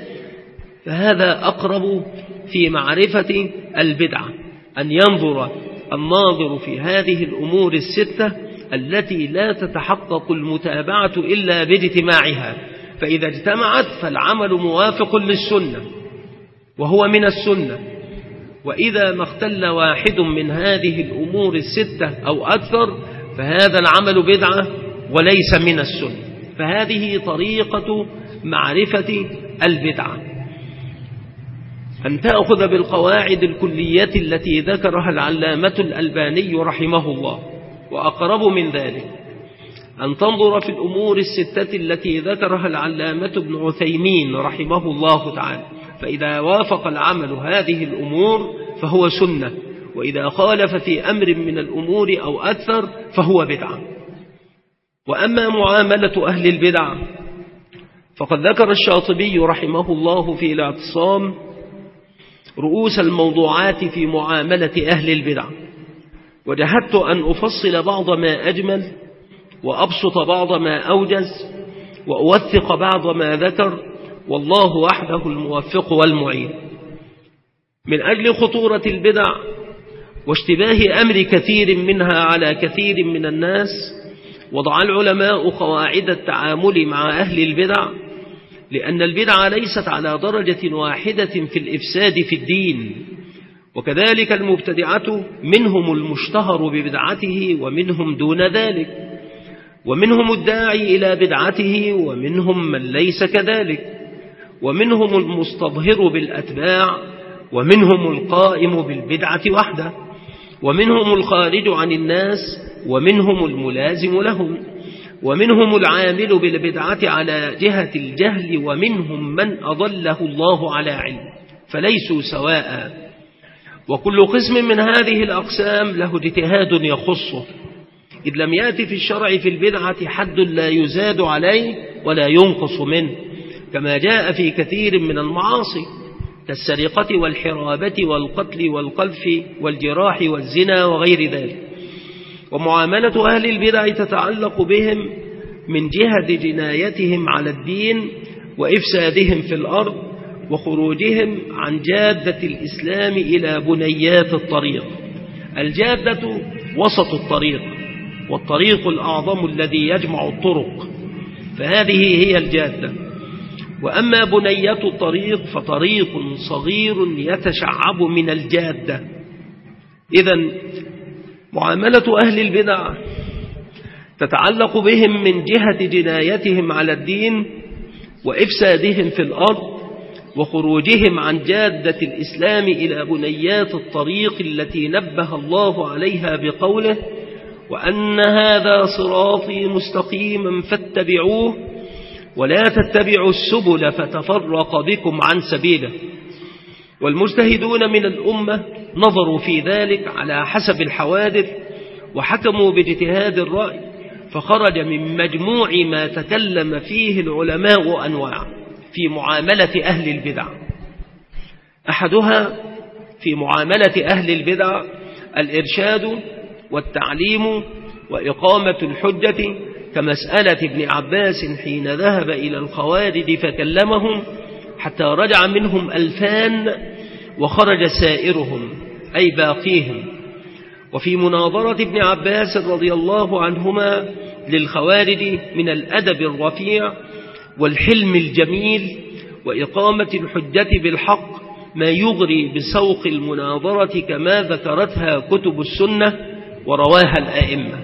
فهذا أقرب في معرفة البدعة، أن ينظر الناظر في هذه الأمور الستة التي لا تتحقق المتابعة إلا باجتماعها. فإذا اجتمعت فالعمل موافق للسنة وهو من السنة. وإذا ما اختل واحد من هذه الأمور الستة أو أكثر فهذا العمل بدعة وليس من السنة. فهذه طريقة معرفة البدعة، أن تأخذ بالقواعد الكلية التي ذكرها العلامة الألباني رحمه الله. وأقرب من ذلك أن تنظر في الأمور الستة التي ذكرها العلامة ابن عثيمين رحمه الله تعالى. فإذا وافق العمل هذه الأمور فهو سنة، وإذا خالف في أمر من الأمور أو أكثر فهو بدعة. وأما معاملة أهل البدع فقد ذكر الشاطبي رحمه الله في الاعتصام رؤوس الموضوعات في معاملة أهل البدع، وجهدت أن أفصل بعض ما أجمل وأبسط بعض ما أوجز وأوثق بعض ما ذكر، والله وحده الموفق والمعين. من أجل خطورة البدع واشتباه أمر كثير منها على كثير من الناس، وضع العلماء قواعد التعامل مع أهل البدع، لأن البدع ليست على درجة واحدة في الإفساد في الدين، وكذلك المبتدعة منهم المشتهر ببدعته ومنهم دون ذلك، ومنهم الداعي إلى بدعته ومنهم من ليس كذلك، ومنهم المستظهر بالأتباع ومنهم القائم بالبدعة وحده، ومنهم الخارج عن الناس ومنهم الملازم لهم، ومنهم العامل بالبدعة على جهة الجهل، ومنهم من أضله الله على علم، فليسوا سواء. وكل قسم من هذه الأقسام له اجتهاد يخصه، إذ لم يأتي في الشرع في البدعة حد لا يزاد عليه ولا ينقص منه، كما جاء في كثير من المعاصي كالسرقة والحرابة والقتل والقذف والجراح والزنا وغير ذلك. ومعاملة أهل البدع تتعلق بهم من جهة جنايتهم على الدين وإفسادهم في الأرض وخروجهم عن جادة الإسلام إلى بنيات الطريق. الجادة وسط الطريق، والطريق الأعظم الذي يجمع الطرق، فهذه هي الجادة. وأما بنية الطريق فطريق صغير يتشعب من الجادة. إذن معاملة أهل البدع تتعلق بهم من جهة جنايتهم على الدين وإفسادهم في الأرض وخروجهم عن جادة الإسلام إلى بنيات الطريق التي نبه الله عليها بقوله: وأن هذا صراطي مستقيما فاتبعوه ولا تتبعوا السبل فتفرق بكم عن سبيله. والمجتهدون من الأمة نظروا في ذلك على حسب الحوادث وحكموا باجتهاد الرأي، فخرج من مجموع ما تكلم فيه العلماء أنواع في معاملة أهل البدع. أحدها في معاملة أهل البدع الإرشاد والتعليم وإقامة الحجة، كمسألة ابن عباس حين ذهب إلى الخوارج فكلمهم حتى رجع منهم ألفان وخرج سائرهم أي باقيهم. وفي مناظرة ابن عباس رضي الله عنهما للخوارج من الأدب الرفيع والحلم الجميل وإقامة الحجة بالحق ما يغري بسوق المناظرة كما ذكرتها كتب السنة ورواها الآئمة.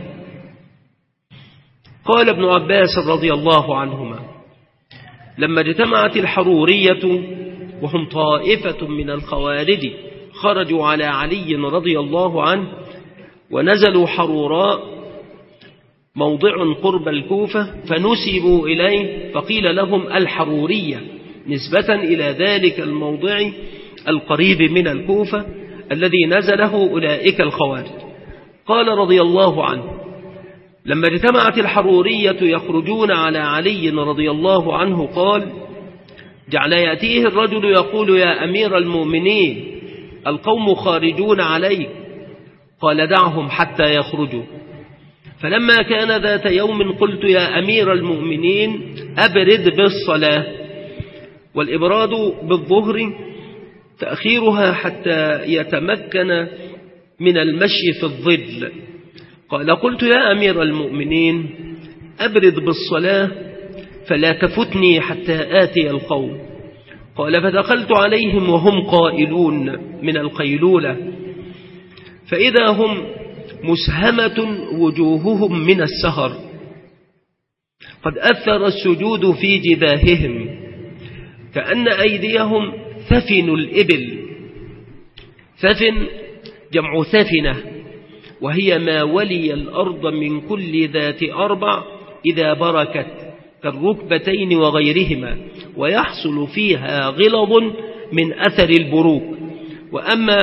قال ابن عباس رضي الله عنهما: لما اجتمعت الحرورية وهم طائفة من الخوارج خرجوا على علي رضي الله عنه ونزلوا حروراء موضع قرب الكوفة فنسبوا إليه، فقيل لهم الحرورية نسبة إلى ذلك الموضع القريب من الكوفة الذي نزله أولئك الخوارج. قال رضي الله عنه: لما اجتمعت الحرورية يخرجون على علي رضي الله عنه قال: جعل يأتيه الرجل يقول: يا أمير المؤمنين القوم خارجون عليك. قال: دعهم حتى يخرجوا. فلما كان ذات يوم قلت: يا أمير المؤمنين أبرد بالصلاة، والإبراد بالظهر تأخيرها حتى يتمكن من المشي في الظل. قال: قلت: يا أمير المؤمنين أبرد بالصلاة فلا تفتني حتى آتي القوم. قال: فدخلت عليهم وهم قائلون من القيلولة، فإذا هم مسهمة وجوههم من السهر، قد أثر السجود في جباههم كأن أيديهم ثفن الإبل. ثفن جمع ثفنة، وهي ما ولي الأرض من كل ذات أربع إذا بركت كالركبتين وغيرهما، ويحصل فيها غلظ من أثر البروك. وأما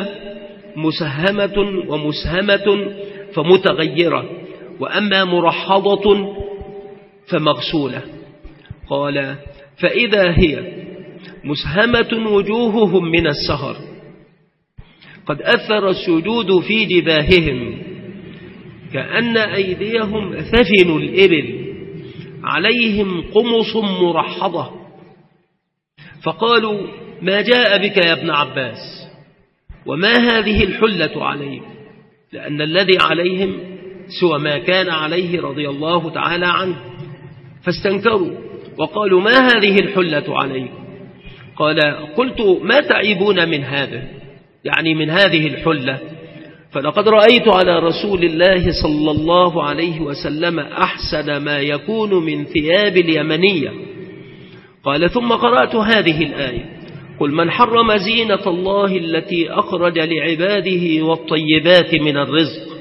مسهمة ومسهمة فمتغيرة، وأما مرحضة فمغسولة. قال فإذا هي مسهمة وجوههم من السهر، قد أثر السجود في جباههم كأن أيديهم ثفن الإبل عليهم قمص مرحضة. فقالوا ما جاء بك يا ابن عباس، وما هذه الحلة عليك؟ لأن الذي عليهم سوى ما كان عليه رضي الله تعالى عنه، فاستنكروا وقالوا ما هذه الحلة عليك؟ قال قلت ما تعيبون من هذا، يعني من هذه الحلة؟ فلقد رأيت على رسول الله صلى الله عليه وسلم أحسن ما يكون من ثياب اليمنية. قال ثم قرأت هذه الآية: قل من حرم زينة الله التي أخرج لعباده والطيبات من الرزق،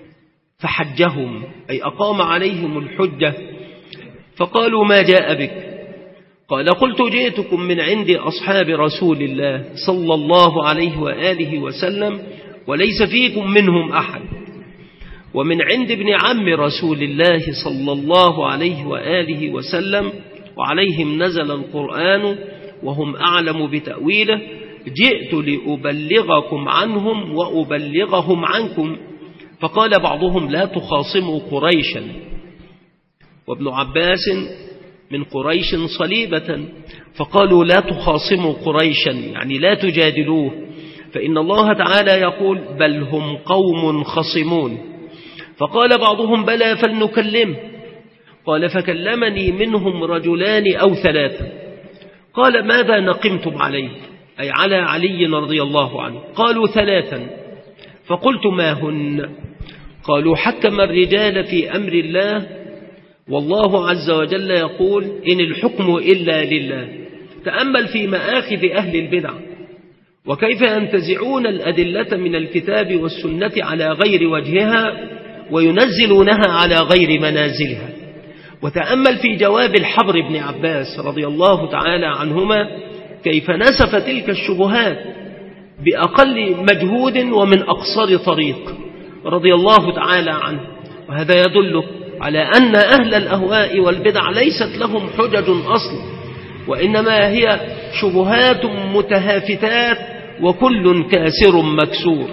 فحجهم أي أقام عليهم الحجة. فقالوا ما جاء بك؟ قال قلت جئتكم من عند أصحاب رسول الله صلى الله عليه وآله وسلم وليس فيكم منهم أحد، ومن عند ابن عم رسول الله صلى الله عليه وآله وسلم وعليهم نزل القرآن وهم أعلم بتأويله، جئت لأبلغكم عنهم وأبلغهم عنكم. فقال بعضهم لا تخاصموا قريشا، وابن عباس من قريش صليبة، فقالوا لا تخاصموا قريشا يعني لا تجادلوه، فإن الله تعالى يقول بل هم قوم خصمون. فقال بعضهم بلى فلنكلمه. قال فكلمني منهم رجلان أو ثلاثة. قال ماذا نقمتم عليه؟ أي على علي رضي الله عنه. قالوا ثلاثا. فقلت ما هن؟ قالوا حكم الرجال في أمر الله، والله عز وجل يقول إن الحكم إلا لله. تأمل في مآخذ أهل البدع وكيف ينتزعون الأدلة من الكتاب والسنة على غير وجهها وينزلونها على غير منازلها. وتأمل في جواب الحبر بن عباس رضي الله تعالى عنهما كيف نسف تلك الشبهات بأقل مجهود ومن أقصر طريق رضي الله تعالى عنه. وهذا يدل على أن أهل الأهواء والبدع ليست لهم حجج أصلا، وإنما هي شبهات متهافتات وكل كاسر مكسور.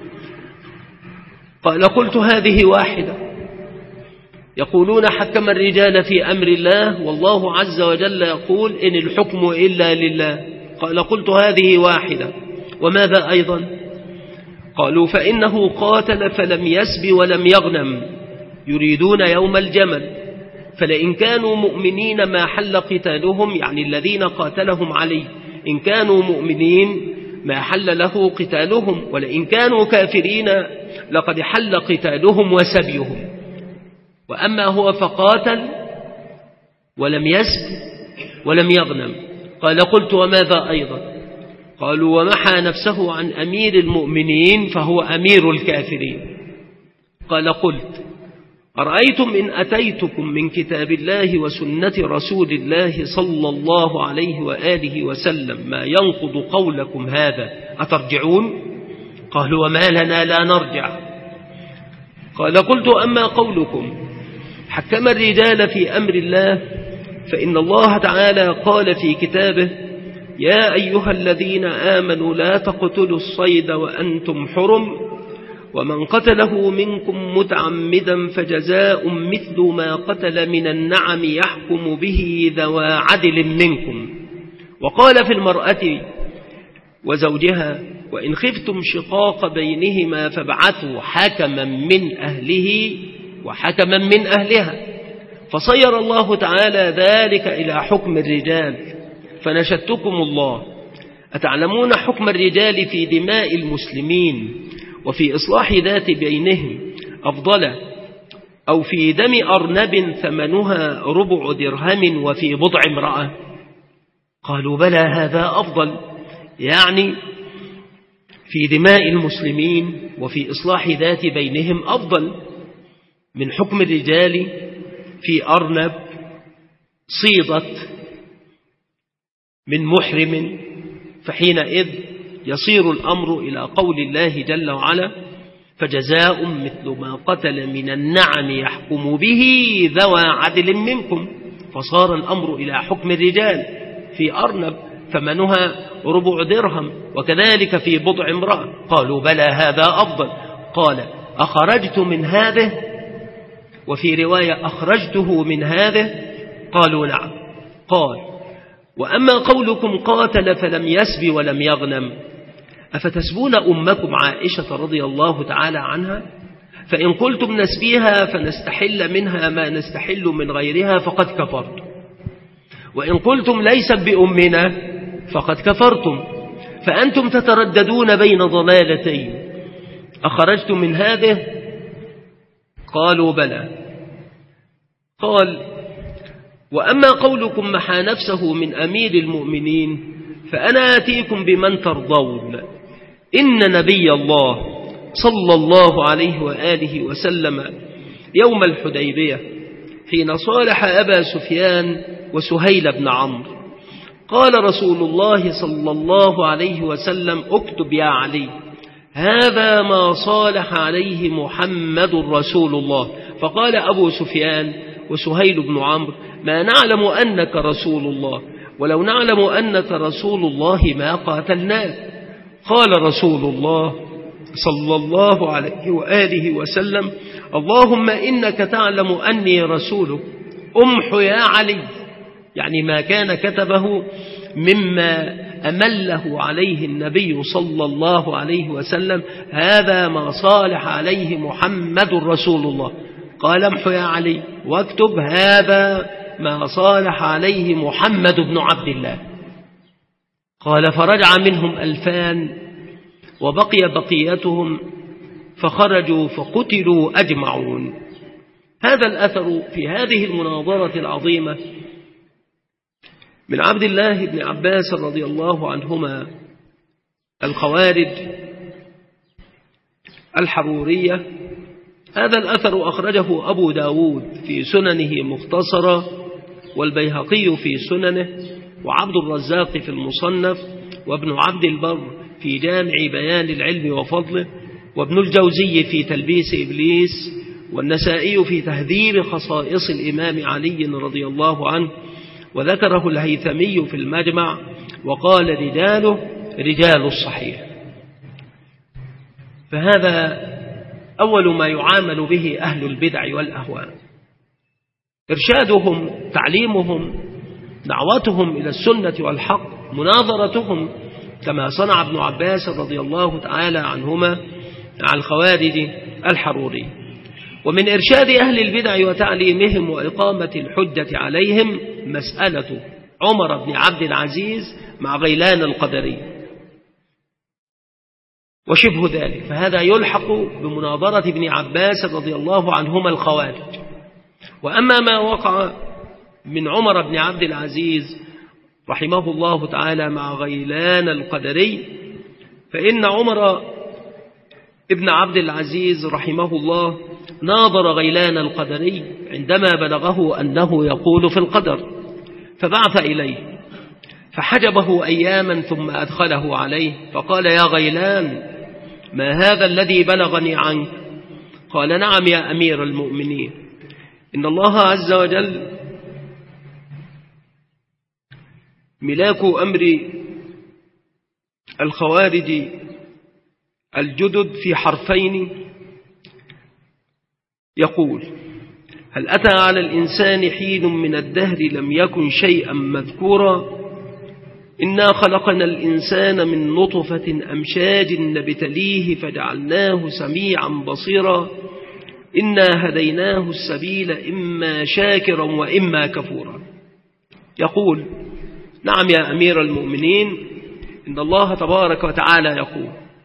قال قلت هذه واحدة. يقولون حكم الرجال في أمر الله والله عز وجل يقول إن الحكم إلا لله. قال قلت هذه واحدة. وماذا أيضا؟ قالوا فإنه قاتل فلم يسب ولم يغنم، يريدون يوم الجمل، فلئن كانوا مؤمنين ما حل قتالهم، يعني الذين قاتلهم علي إن كانوا مؤمنين ما حل له قتالهم، ولئن كانوا كافرين لقد حل قتالهم وسبيهم. وأما هو فقاتل ولم يسب ولم يغنم. قال قلت وماذا أيضا؟ قالوا ومحى نفسه عن أمير المؤمنين فهو أمير الكافرين. قال قلت أرأيتم إن أتيتكم من كتاب الله وسنة رسول الله صلى الله عليه وآله وسلم ما ينقض قولكم هذا أترجعون؟ قالوا وما لنا لا نرجع. قال قلت أما قولكم حكم الرجال في أمر الله، فإن الله تعالى قال في كتابه يا أيها الذين آمنوا لا تقتلوا الصيد وأنتم حرم، ومن قتله منكم متعمدا فجزاء مثل ما قتل من النعم يحكم به ذوى عدل منكم. وقال في المرأة وزوجها وإن خفتم شقاق بينهما فابعثوا حكما من أهله وحكما من أهلها. فصير الله تعالى ذلك إلى حكم الرجال. فنشدتكم الله أتعلمون حكم الرجال في دماء المسلمين وفي إصلاح ذات بينهم أفضل، أو في دم أرنب ثمنها ربع درهم وفي بضع امرأة؟ قالوا بلى هذا أفضل، يعني في دماء المسلمين وفي إصلاح ذات بينهم أفضل من حكم الرجال في أرنب صيدت من محرم. فحينئذ يصير الأمر إلى قول الله جل وعلا فجزاء مثل ما قتل من النعم يحكم به ذوى عدل منكم. فصار الأمر إلى حكم الرجال في أرنب ثمنها ربع درهم، وكذلك في بضع امرأة. قالوا بلى هذا أفضل. قال أخرجت من هذه، وفي رواية أخرجته من هذه. قالوا نعم. قال وأما قولكم قاتل فلم يسب ولم يغنم، أفتسبون أمكم عائشة رضي الله تعالى عنها؟ فإن قلتم نسبيها فنستحل منها ما نستحل من غيرها فقد كفرتم، وإن قلتم ليست بأمنا فقد كفرتم. فأنتم تترددون بين ضلالتين، أخرجتم من هذه؟ قالوا بلى. قال وأما قولكم محى نفسه من أمير المؤمنين فأنا آتيكم بمن ترضون. إن نبي الله صلى الله عليه وآله وسلم يوم الحديبية حين صالح أبا سفيان وسهيل بن عمرو قال رسول الله صلى الله عليه وسلم اكتب يا علي هذا ما صالح عليه محمد رسول الله. فقال أبو سفيان وسهيل بن عمرو ما نعلم أنك رسول الله، ولو نعلم أنك رسول الله ما قاتلناك. قال رسول الله صلى الله عليه وآله وسلم اللهم إنك تعلم أني رسولك أمح يا علي، يعني ما كان كتبه مما أمله عليه النبي صلى الله عليه وسلم هذا ما صالح عليه محمد رسول الله. قال امح يا علي واكتب هذا ما صالح عليه محمد بن عبد الله. قال فرجع منهم ألفان وبقي بقيتهم فخرجوا فقتلوا أجمعون. هذا الأثر في هذه المناظرة العظيمة من عبد الله بن عباس رضي الله عنهما الخوارج الحرورية. هذا الأثر أخرجه أبو داود في سننه مختصرة، والبيهقي في سننه، وعبد الرزاق في المصنف، وابن عبد البر في جامع بيان العلم وفضله، وابن الجوزي في تلبيس إبليس، والنسائي في تهذيب خصائص الإمام علي رضي الله عنه، وذكره الهيثمي في المجمع وقال رجاله رجال الصحيح. فهذا أول ما يعامل به أهل البدع والأهواء، إرشادهم، تعليمهم، دعوتهم إلى السنة والحق، مناظرتهم كما صنع ابن عباس رضي الله تعالى عنهما مع الخوارج الحروري. ومن إرشاد أهل البدع وتعليمهم وإقامة الحجة عليهم مسألة عمر بن عبد العزيز مع غيلان القدري وشبه ذلك، فهذا يلحق بمناظرة ابن عباس رضي الله عنهما الخوارج. وأما ما وقع من عمر بن عبد العزيز رحمه الله تعالى مع غيلان القدري، فإن عمر ابن عبد العزيز رحمه الله ناظر غيلان القدري عندما بلغه أنه يقول في القدر، فبعث إليه فحجبه أياما ثم أدخله عليه فقال يا غيلان ما هذا الذي بلغني عنك؟ قال نعم يا أمير المؤمنين، إن الله عز وجل ملاك أمر الخوارج الجدد في حرفين يقول هل أتى على الإنسان حين من الدهر لم يكن شيئا مذكورا إنا خلقنا الإنسان من نطفة أمشاج نبتليه فجعلناه سميعا بصيرا إنا هديناه السبيل إما شاكرا وإما كفورا. يقول نعم يا أمير المؤمنين، إن الله تبارك وتعالى يقول.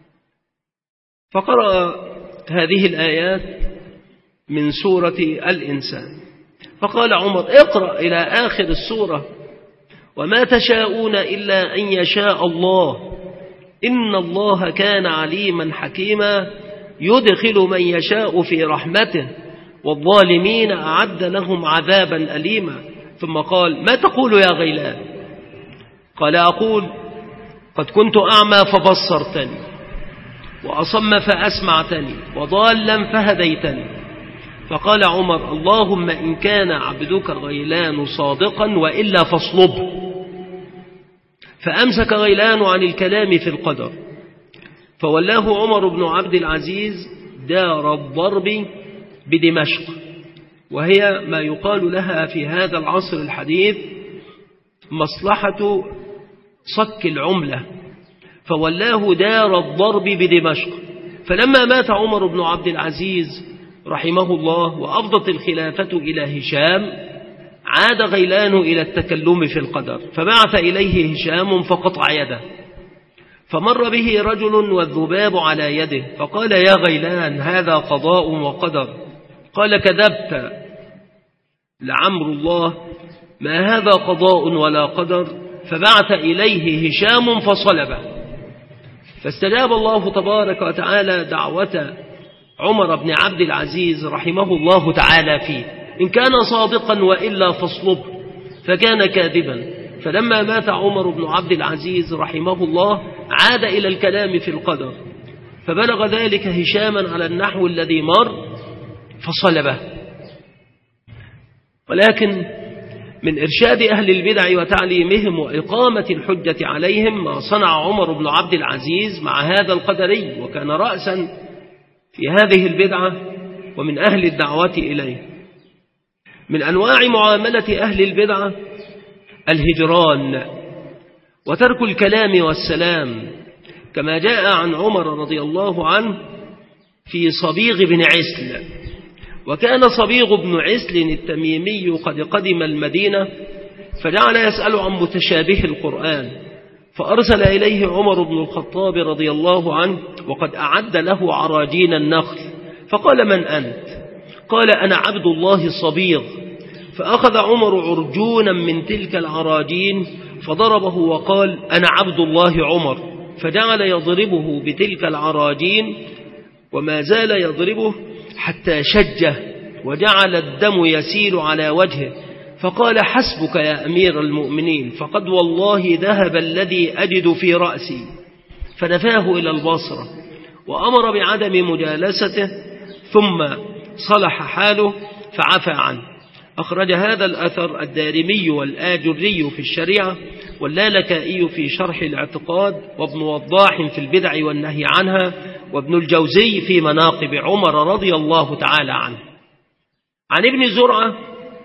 فقرأ هذه الآيات من سورة الإنسان، فقال عمر اقرأ إلى آخر السورة وما تشاءون إلا أن يشاء الله إن الله كان عليما حكيما يدخل من يشاء في رحمته والظالمين أعد لهم عذابا أليما. ثم قال ما تقول يا غيلان؟ قال أقول قد كنت أعمى فبصرتني وأصم فأسمعتني وضالا فهديتني. فقال عمر: اللهم إن كان عبدك غيلان صادقا وإلا فاصلبه. فأمسك غيلان عن الكلام في القدر، فولاه عمر بن عبد العزيز دار الضرب بدمشق، وهي ما يقال لها في هذا العصر الحديث مصلحة صك العملة، فولاه دار الضرب بدمشق. فلما مات عمر بن عبد العزيز رحمه الله وأفضت الخلافة إلى هشام، عاد غيلان إلى التكلم في القدر، فبعث إليه هشام فقطع يده، فمر به رجل والذباب على يده، فقال: يا غيلان، هذا قضاء وقدر. قال: كذبت، لعمر الله ما هذا قضاء ولا قدر. فبعث إليه هشام فصلبه. فاستجاب الله تبارك وتعالى دعوة عمر بن عبد العزيز رحمه الله تعالى فيه: إن كان صادقا وإلا فاصلبه. فكان كاذبا. فلما مات عمر بن عبد العزيز رحمه الله عاد إلى الكلام في القدر، فبلغ ذلك هشاما على النحو الذي مر فصلبه. ولكن من إرشاد أهل البدع وتعليمهم وإقامة الحجة عليهم ما صنع عمر بن عبد العزيز مع هذا القدري، وكان رأسا في هذه البدعة ومن أهل الدعوة إليه. من أنواع معاملة أهل البدعة الهجران وترك الكلام والسلام، كما جاء عن عمر رضي الله عنه في صبيغ بن عسل. وكان صبيغ بن عسل التميمي قد قدم المدينة، فجعل يسأل عن متشابه القرآن، فأرسل إليه عمر بن الخطاب رضي الله عنه وقد أعد له عراجين النخل، فقال: من أنت؟ قال: أنا عبد الله الصبيغ. فأخذ عمر عرجونا من تلك العراجين فضربه وقال: أنا عبد الله عمر. فجعل يضربه بتلك العراجين وما زال يضربه حتى شجه وجعل الدم يسيل على وجهه، فقال: حسبك يا أمير المؤمنين، فقد والله ذهب الذي أجد في رأسي. فنفاه إلى البصرة وأمر بعدم مجالسته، ثم صلح حاله فعفى عنه. أخرج هذا الأثر الدارمي والآجري في الشريعة، واللالكائي في شرح الاعتقاد، وابن وضاح في البدع والنهي عنها، وابن الجوزي في مناقب عمر رضي الله تعالى عنه. عن ابن زرعة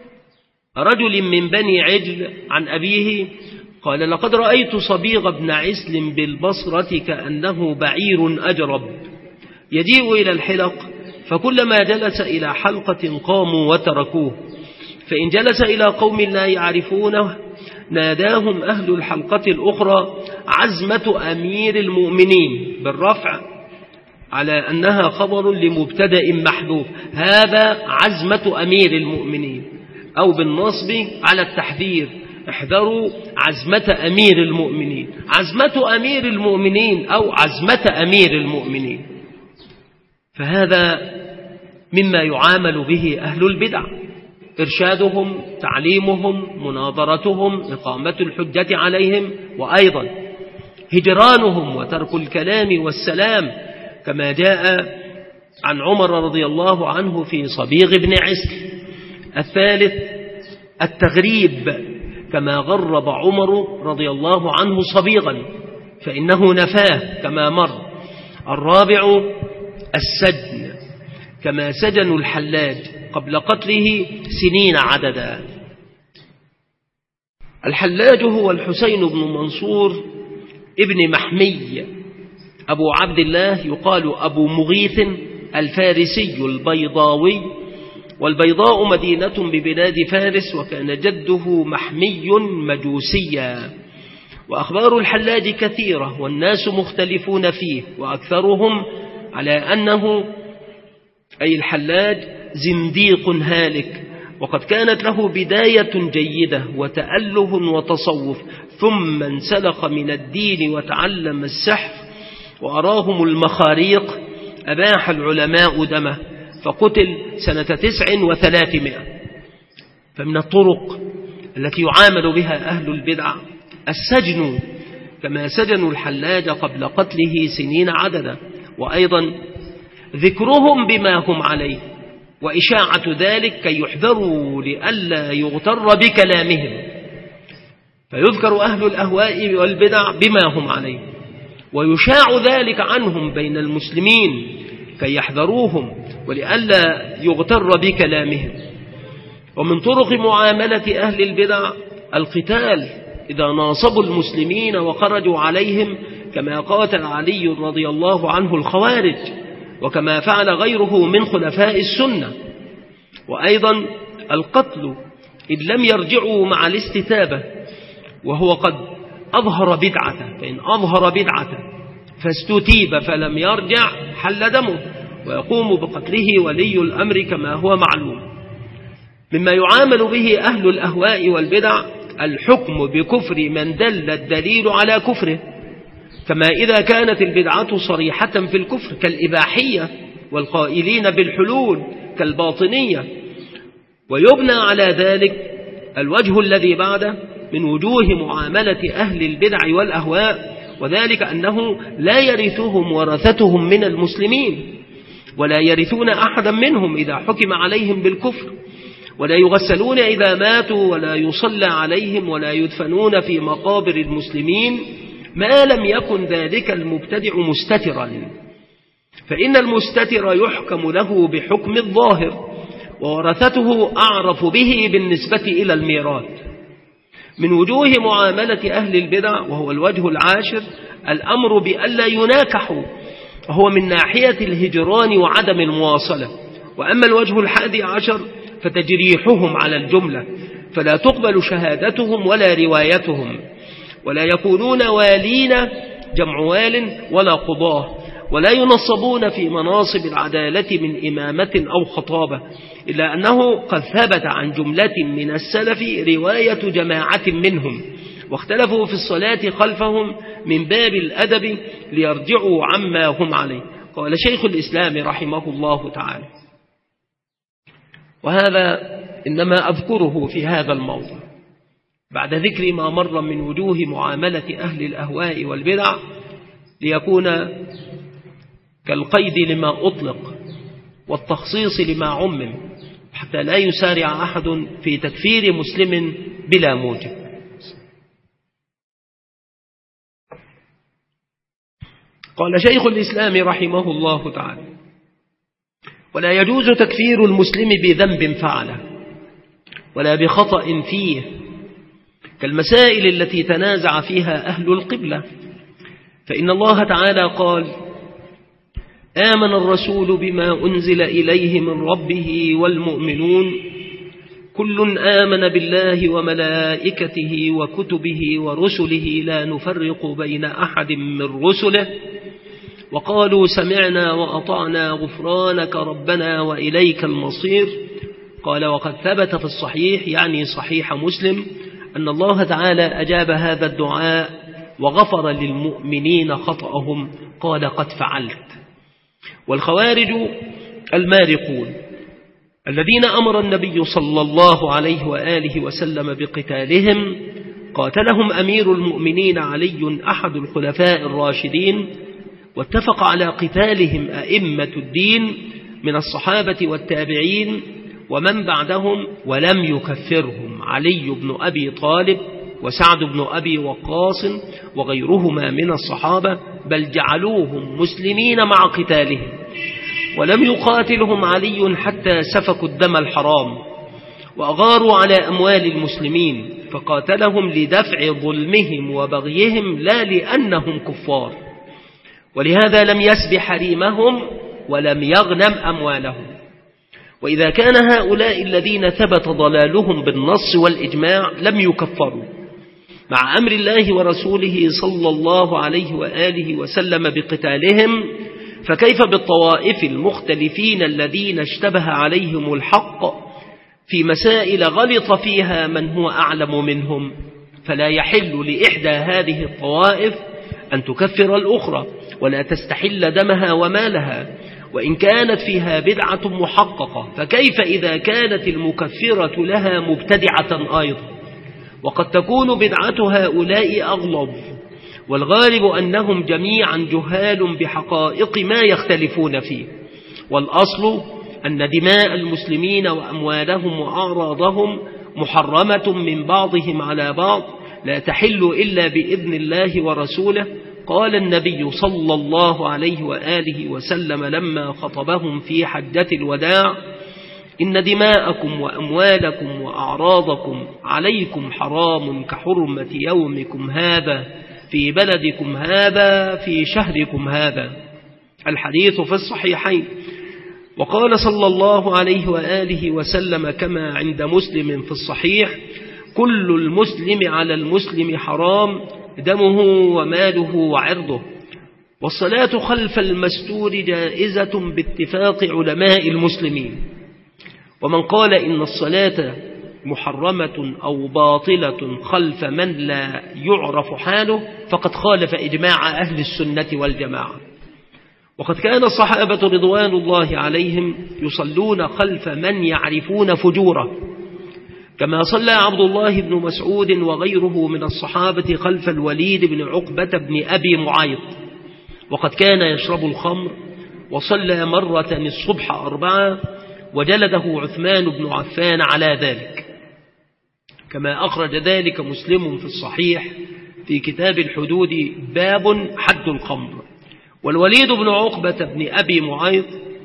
رجل من بني عجل عن أبيه قال: لقد رأيت صبيغ بن عسل بالبصرة كأنه بعير أجرب يجيء إلى الحلق، فكلما جلس إلى حلقة قاموا وتركوه، فإن جلس إلى قوم لا يعرفونه ناداهم أهل الحلقة الأخرى: عزمة أمير المؤمنين، بالرفع على أنها خبر لمبتدأ محذوف، هذا عزمة أمير المؤمنين، أو بالنصب على التحذير: احذروا عزمة أمير المؤمنين، عزمة أمير المؤمنين أو عزمة أمير المؤمنين. فهذا مما يعامل به أهل البدع، إرشادهم، تعليمهم، مناظرتهم، إقامة الحجة عليهم، وأيضا هجرانهم وترك الكلام والسلام، كما جاء عن عمر رضي الله عنه في صبيغ بن عسل. الثالث التغريب، كما غرب عمر رضي الله عنه صبيغا فإنه نفاه كما مر. الرابع السجن، كما سجنوا الحلاج قبل قتله سنين عددا. الحلاج هو الحسين بن منصور ابن محمي أبو عبد الله، يقال أبو مغيث الفارسي البيضاوي، والبيضاء مدينة ببلاد فارس، وكان جده محمي مجوسيا. وأخبار الحلاج كثيرة والناس مختلفون فيه، وأكثرهم على أنه أي الحلاج زنديق هالك، وقد كانت له بداية جيدة وتأله وتصوف، ثم انسلخ من الدين وتعلم السحر وأراهم المخاريق، أباح العلماء دمه فقتل سنة تسع وثلاثمائة. فمن الطرق التي يعامل بها أهل البدع السجن، كما سجنوا الحلاج قبل قتله سنين عددا. وأيضا ذكرهم بما هم عليه وإشاعة ذلك كي يحذروا لئلا يغتر بكلامهم، فيذكر أهل الأهواء والبدع بما هم عليه ويشاع ذلك عنهم بين المسلمين كي يحذروهم ولئلا يغتر بكلامهم. ومن طرق معاملة أهل البدع القتال إذا ناصبوا المسلمين وخرجوا عليهم، كما قاتل علي رضي الله عنه الخوارج وكما فعل غيره من خلفاء السنة. وأيضا القتل إذ لم يرجعوا مع الاستتابة وهو قد أظهر بدعته، فإن أظهر بدعته فاستتيب فلم يرجع حل دمه ويقوم بقتله ولي الأمر كما هو معلوم. مما يعامل به أهل الأهواء والبدع الحكم بكفر من دل الدليل على كفره، كما إذا كانت البدعة صريحة في الكفر كالإباحية والقائلين بالحلول كالباطنية. ويبنى على ذلك الوجه الذي بعده من وجوه معاملة أهل البدع والأهواء، وذلك أنه لا يرثهم ورثتهم من المسلمين ولا يرثون أحدا منهم إذا حكم عليهم بالكفر، ولا يغسلون إذا ماتوا ولا يصلى عليهم ولا يدفنون في مقابر المسلمين ما لم يكن ذلك المبتدع مستترا، فإن المستتر يحكم له بحكم الظاهر وورثته أعرف به بالنسبة إلى الميراث. من وجوه معاملة أهل البدع وهو الوجه العاشر الأمر بألا يناكحوا، وهو من ناحية الهجران وعدم المواصلة. وأما الوجه الحادي عشر فتجريحهم على الجملة، فلا تقبل شهادتهم ولا روايتهم، ولا يكونون والين جمع وال ولا قضاه، ولا ينصبون في مناصب العدالة من إمامة أو خطابة، إلا أنه قد ثبت عن جملة من السلف رواية جماعة منهم واختلفوا في الصلاة خلفهم من باب الأدب ليرجعوا عما هم عليه. قال شيخ الإسلام رحمه الله تعالى: وهذا إنما أذكره في هذا الموضع بعد ذكر ما مر من وجوه معاملة أهل الأهواء والبدع ليكون كالقيد لما أطلق والتخصيص لما عمم، حتى لا يسارع أحد في تكفير مسلم بلا موجب. قال شيخ الإسلام رحمه الله تعالى: ولا يجوز تكفير المسلم بذنب فعله ولا بخطأ فيه، كالمسائل التي تنازع فيها أهل القبلة، فإن الله تعالى قال: آمن الرسول بما أنزل إليه من ربه والمؤمنون كل آمن بالله وملائكته وكتبه ورسله لا نفرق بين أحد من رسله وقالوا سمعنا وأطعنا غفرانك ربنا وإليك المصير. قال: وقد ثبت في الصحيح، يعني صحيح مسلم، أن الله تعالى أجاب هذا الدعاء وغفر للمؤمنين خطأهم. قال: قد فعلت. والخوارج المارقون الذين أمر النبي صلى الله عليه وآله وسلم بقتالهم قاتلهم أمير المؤمنين علي أحد الخلفاء الراشدين، واتفق على قتالهم أئمة الدين من الصحابة والتابعين ومن بعدهم، ولم يكفرهم علي بن أبي طالب وسعد بن أبي وقاص وغيرهما من الصحابة، بل جعلوهم مسلمين مع قتالهم، ولم يقاتلهم علي حتى سفكوا الدم الحرام وأغاروا على أموال المسلمين، فقاتلهم لدفع ظلمهم وبغيهم لا لأنهم كفار، ولهذا لم يسب حريمهم ولم يغنم أموالهم. وإذا كان هؤلاء الذين ثبت ضلالهم بالنص والإجماع لم يكفروا مع أمر الله ورسوله صلى الله عليه وآله وسلم بقتالهم، فكيف بالطوائف المختلفين الذين اشتبه عليهم الحق في مسائل غلط فيها من هو أعلم منهم؟ فلا يحل لإحدى هذه الطوائف أن تكفر الأخرى ولا تستحل دمها ومالها وإن كانت فيها بدعة محققة، فكيف إذا كانت المكفرة لها مبتدعة أيضا؟ وقد تكون بدعة هؤلاء أغلظ والغالب أنهم جميعا جهال بحقائق ما يختلفون فيه، والأصل أن دماء المسلمين وأموالهم وأعراضهم محرمة من بعضهم على بعض لا تحل إلا بإذن الله ورسوله. قال النبي صلى الله عليه وآله وسلم لما خطبهم في حجة الوداع: إن دماءكم وأموالكم وأعراضكم عليكم حرام كحرمة يومكم هذا في بلدكم هذا في شهركم هذا. الحديث في الصحيحين. وقال صلى الله عليه وآله وسلم كما عند مسلم في الصحيح: كل المسلم على المسلم حرام دمه وماله وعرضه. والصلاة خلف المستور جائزة باتفاق علماء المسلمين. ومن قال إن الصلاة محرمة أو باطلة خلف من لا يعرف حاله فقد خالف إجماع أهل السنة والجماعة. وقد كان الصحابة رضوان الله عليهم يصلون خلف من يعرفون فجوره، كما صلى عبد الله بن مسعود وغيره من الصحابة خلف الوليد بن عقبة بن أبي معيط، وقد كان يشرب الخمر، وصلى مرة الصبح أربعة وجلده عثمان بن عفان على ذلك، كما أخرج ذلك مسلم في الصحيح في كتاب الحدود باب حد الخمر. والوليد بن عقبة بن أبي معيط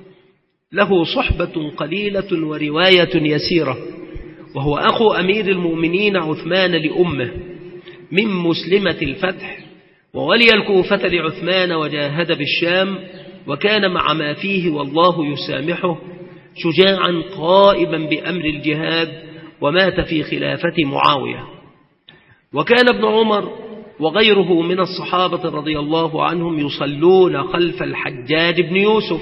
له صحبة قليلة ورواية يسيرة، وهو أخو أمير المؤمنين عثمان لأمه من مسلمة الفتح، وولي الكوفة لعثمان وجاهد بالشام، وكان مع ما فيه والله يسامحه شجاعا قائما بأمر الجهاد، ومات في خلافة معاوية. وكان ابن عمر وغيره من الصحابة رضي الله عنهم يصلون خلف الحجاج بن يوسف.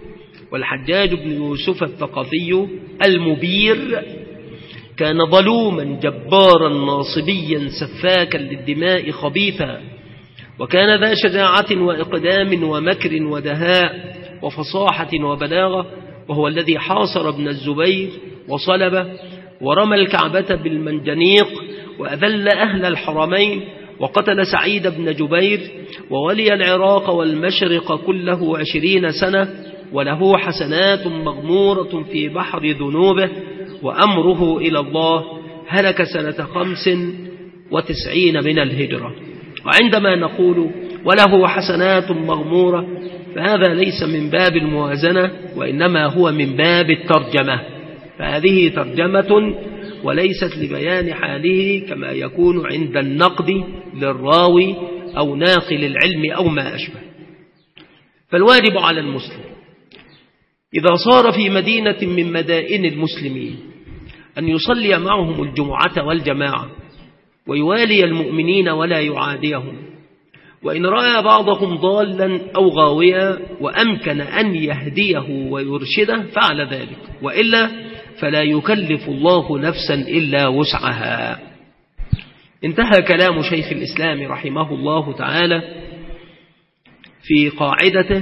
والحجاج بن يوسف الثقفي المبير كان ظلوما جبارا ناصبيا سفاكا للدماء خبيثا، وكان ذا شجاعة وإقدام ومكر ودهاء وفصاحة وبلاغة، وهو الذي حاصر ابن الزبير وصلبه ورمى الكعبة بالمنجنيق وأذل أهل الحرمين، وقتل سعيد بن جبير، وولي العراق والمشرق كله عشرين سنة، وله حسنات مغمورة في بحر ذنوبه، وأمره إلى الله. هلك سنة خمس وتسعين من الهجرة. وعندما نقول وله حسنات مغمورة فهذا ليس من باب الموازنة، وإنما هو من باب الترجمة، فهذه ترجمة وليست لبيان حاله كما يكون عند النقد للراوي أو ناقل العلم أو ما أشبه. فالواجب على المسلم إذا صار في مدينة من مدائن المسلمين أن يصلي معهم الجمعة والجماعة، ويوالي المؤمنين ولا يعاديهم، وإن رأى بعضهم ضالا أو غاويا وأمكن أن يهديه ويرشده فعل ذلك، وإلا فلا يكلف الله نفسا إلا وسعها. انتهى كلام شيخ الإسلام رحمه الله تعالى في قاعدته،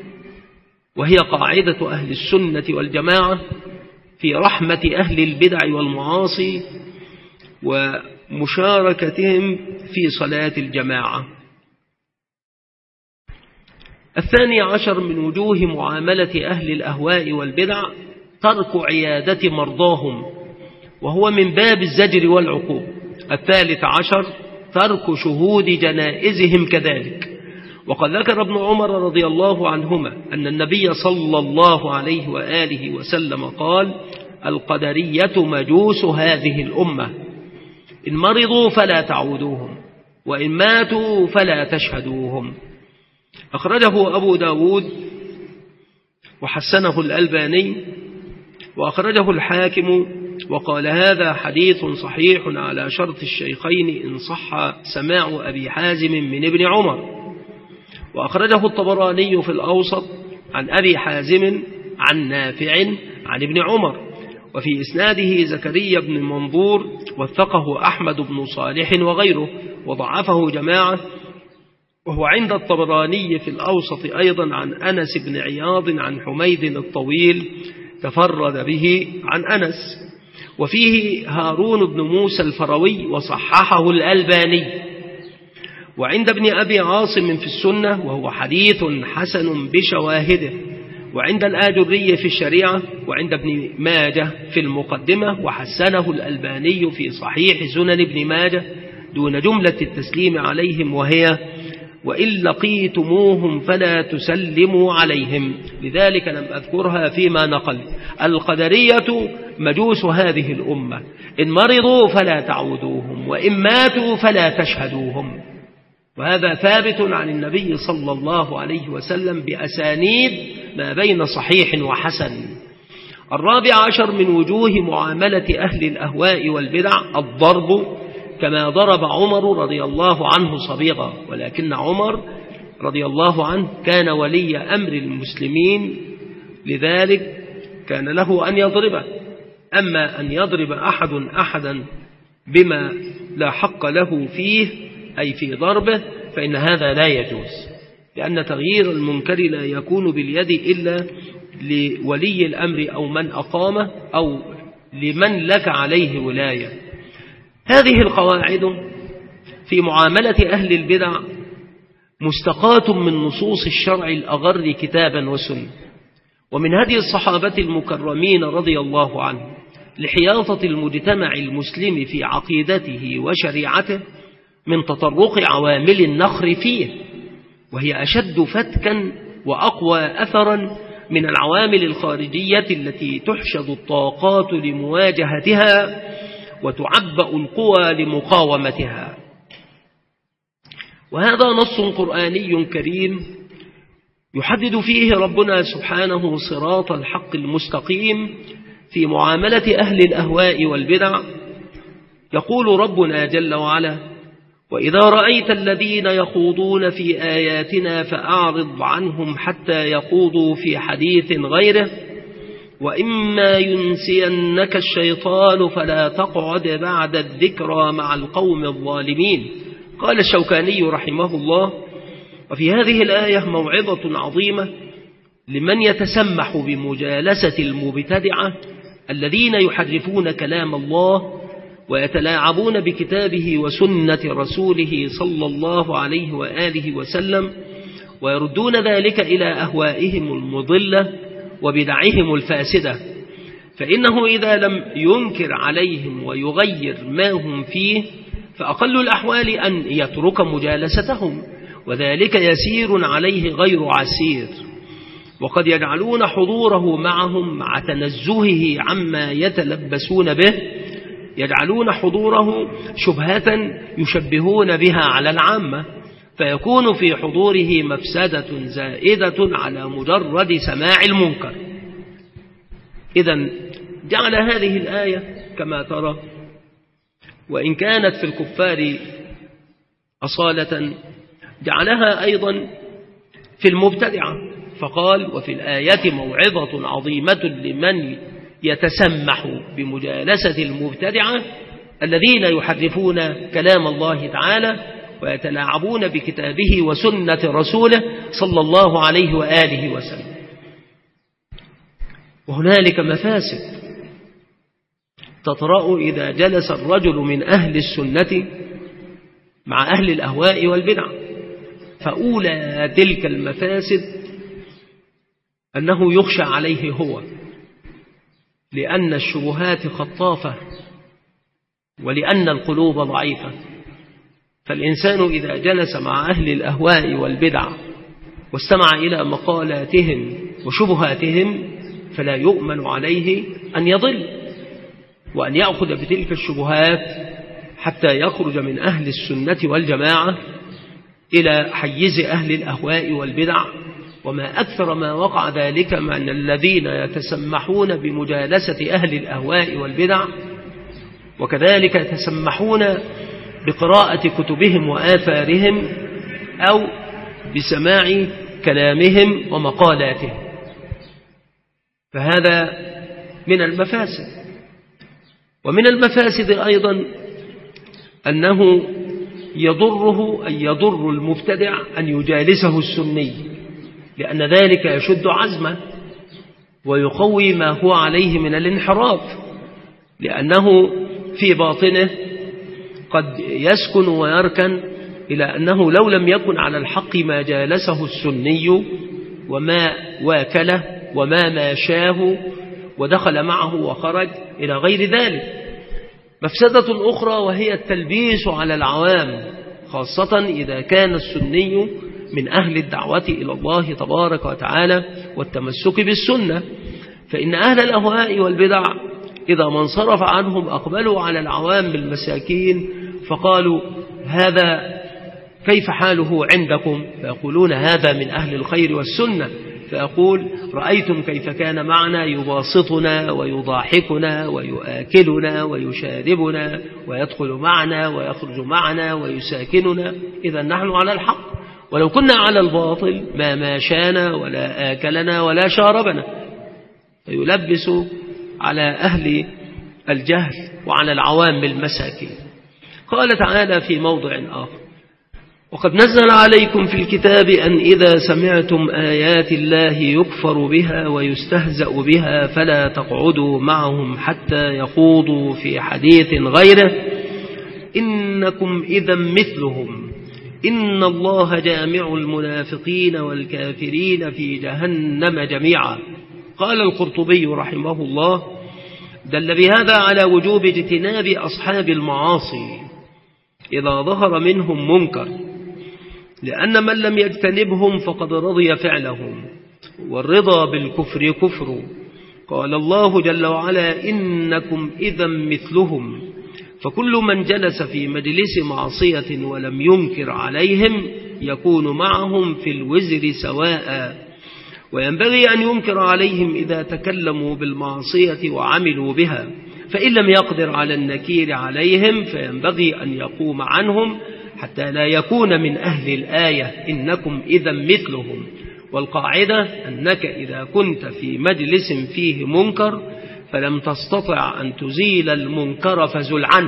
وهي قاعدة أهل السنة والجماعة في رحمة أهل البدع والمعاصي ومشاركتهم في صلاة الجماعة. الثاني عشر من وجوه معاملة أهل الأهواء والبدع ترك عيادة مرضاهم، وهو من باب الزجر والعقوب. الثالث عشر ترك شهود جنائزهم كذلك. وقد ذكر ابن عمر رضي الله عنهما أن النبي صلى الله عليه وآله وسلم قال: القدرية مجوس هذه الأمة، إن مرضوا فلا تعودوهم، وإن ماتوا فلا تشهدوهم. أخرجه أبو داود وحسنه الألباني، وأخرجه الحاكم وقال: هذا حديث صحيح على شرط الشيخين إن صح سماع أبي حازم من ابن عمر. وأخرجه الطبراني في الأوسط عن أبي حازم عن نافع عن ابن عمر، وفي إسناده زكريا بن منظور، وثقه أحمد بن صالح وغيره، وضعفه جماعة. وهو عند الطبراني في الأوسط أيضا عن أنس بن عياض عن حميد الطويل تفرد به عن أنس، وفيه هارون بن موسى الفروي وصححه الألباني. وعند ابن أبي عاصم في السنة وهو حديث حسن بشواهده، وعند الآجري في الشريعة، وعند ابن ماجه في المقدمة، وحسنه الألباني في صحيح سنن ابن ماجه دون جملة التسليم عليهم، وهي وإن لقيتموهم فلا تسلموا عليهم. لذلك لم أذكرها فيما نقل. القدرية مجوس هذه الأمة، إن مرضوا فلا تعودوهم، وإن ماتوا فلا تشهدوهم. وهذا ثابت عن النبي صلى الله عليه وسلم بأسانيد ما بين صحيح وحسن. الرابع عشر من وجوه معاملة أهل الأهواء والبدع الضرب، كما ضرب عمر رضي الله عنه صبيغا، ولكن عمر رضي الله عنه كان ولي أمر المسلمين، لذلك كان له أن يضربه. أما أن يضرب أحد أحدا بما لا حق له فيه أي في ضربه فإن هذا لا يجوز، لأن تغيير المنكر لا يكون باليد إلا لولي الأمر أو من أقامه أو لمن لك عليه ولاية. هذه القواعد في معاملة أهل البدع مستقاة من نصوص الشرع الأغر كتابا وسنة، ومن هدي الصحابة المكرمين رضي الله عنهم لحياطة المجتمع المسلم في عقيدته وشريعته من تطرق عوامل النخر فيه، وهي أشد فتكا وأقوى أثرا من العوامل الخارجية التي تحشد الطاقات لمواجهتها وتعبأ القوى لمقاومتها. وهذا نص قرآني كريم يحدد فيه ربنا سبحانه صراط الحق المستقيم في معاملة أهل الأهواء والبدع. يقول ربنا جل وعلا: وإذا رأيت الذين يخوضون في آياتنا فأعرض عنهم حتى يخوضوا في حديث غيره وإما ينسينك الشيطان فلا تقعد بعد الذكرى مع القوم الظالمين. قال الشوكاني رحمه الله: وفي هذه الآية موعظة عظيمة لمن يتسمح بمجالسة المبتدعة الذين يحرفون كلام الله ويتلاعبون بكتابه وسنة رسوله صلى الله عليه وآله وسلم، ويردون ذلك إلى أهوائهم المضلة وبدعهم الفاسدة، فإنه إذا لم ينكر عليهم ويغير ما هم فيه فأقل الأحوال أن يترك مجالستهم، وذلك يسير عليه غير عسير. وقد يجعلون حضوره معهم مع تنزهه عما يتلبسون به، يجعلون حضوره شبهة يشبهون بها على العامة، فيكون في حضوره مفسدة زائدة على مجرد سماع المنكر. إذن جعل هذه الآية كما ترى، وإن كانت في الكفار أصالة، جعلها أيضا في المبتدعة، فقال: وفي الآية موعظة عظيمة لمن يتسمح بمجالسة المبتدعة الذين يحرفون كلام الله تعالى ويتلاعبون بكتابه وسنة رسوله صلى الله عليه وآله وسلم. وهنالك مفاسد تطرأ إذا جلس الرجل من أهل السنة مع أهل الأهواء والبدع. فأولى تلك المفاسد أنه يخشى عليه هو، لأن الشبهات خطافة ولأن القلوب ضعيفة. فالإنسان إذا جلس مع أهل الأهواء والبدع واستمع إلى مقالاتهم وشبهاتهم فلا يؤمن عليه أن يضل وأن يأخذ بتلك الشبهات حتى يخرج من أهل السنة والجماعة إلى حيز أهل الأهواء والبدع. وما أكثر ما وقع ذلك من الذين يتسمحون بمجالسة أهل الأهواء والبدع، وكذلك يتسمحون بقراءة كتبهم وآثارهم أو بسماع كلامهم ومقالاتهم، فهذا من المفاسد. ومن المفاسد أيضا أنه يضره أن يضر المبتدع أن يجالسه السني، لأن ذلك يشد عزمه ويقوي ما هو عليه من الانحراف، لأنه في باطنه قد يسكن ويركن إلى أنه لو لم يكن على الحق ما جالسه السني وما واكله وما ماشاه ودخل معه وخرج إلى غير ذلك. مفسدة أخرى وهي التلبيس على العوام، خاصة إذا كان السني من أهل الدعوة إلى الله تبارك وتعالى والتمسك بالسنة، فإن أهل الأهواء والبدع إذا ما انصرف عنهم أقبلوا على العوام بالمساكين فقالوا هذا كيف حاله عندكم؟ فيقولون هذا من أهل الخير والسنة، فأقول رأيتم كيف كان معنا يباسطنا ويضاحكنا ويؤكلنا ويشاربنا ويدخل معنا ويخرج معنا ويساكننا، إذا نحن على الحق، ولو كنا على الباطل ما ماشانا ولا آكلنا ولا شاربنا. فيلبس على أهل الجهل وعلى العوام المساكين. قال تعالى في موضع آخر: وقد نزل عليكم في الكتاب أن إذا سمعتم آيات الله يكفر بها ويستهزأ بها فلا تقعدوا معهم حتى يخوضوا في حديث غيره إنكم إذا مثلهم إن الله جامع المنافقين والكافرين في جهنم جميعا. قال القرطبي رحمه الله: دل بهذا على وجوب اجتناب أصحاب المعاصي إذا ظهر منهم منكر، لأن من لم يجتنبهم فقد رضي فعلهم، والرضا بالكفر كفر. قال الله جل وعلا: إنكم إذا مثلهم. فكل من جلس في مجلس معصية ولم ينكر عليهم يكون معهم في الوزر سواء، وينبغي أن ينكر عليهم إذا تكلموا بالمعصية وعملوا بها، فإن لم يقدر على النكير عليهم فينبغي أن يقوم عنهم حتى لا يكون من أهل الآية إنكم إذا مثلهم. والقاعدة أنك إذا كنت في مجلس فيه منكر فلم تستطع أن تزيل المنكر فزل عنه،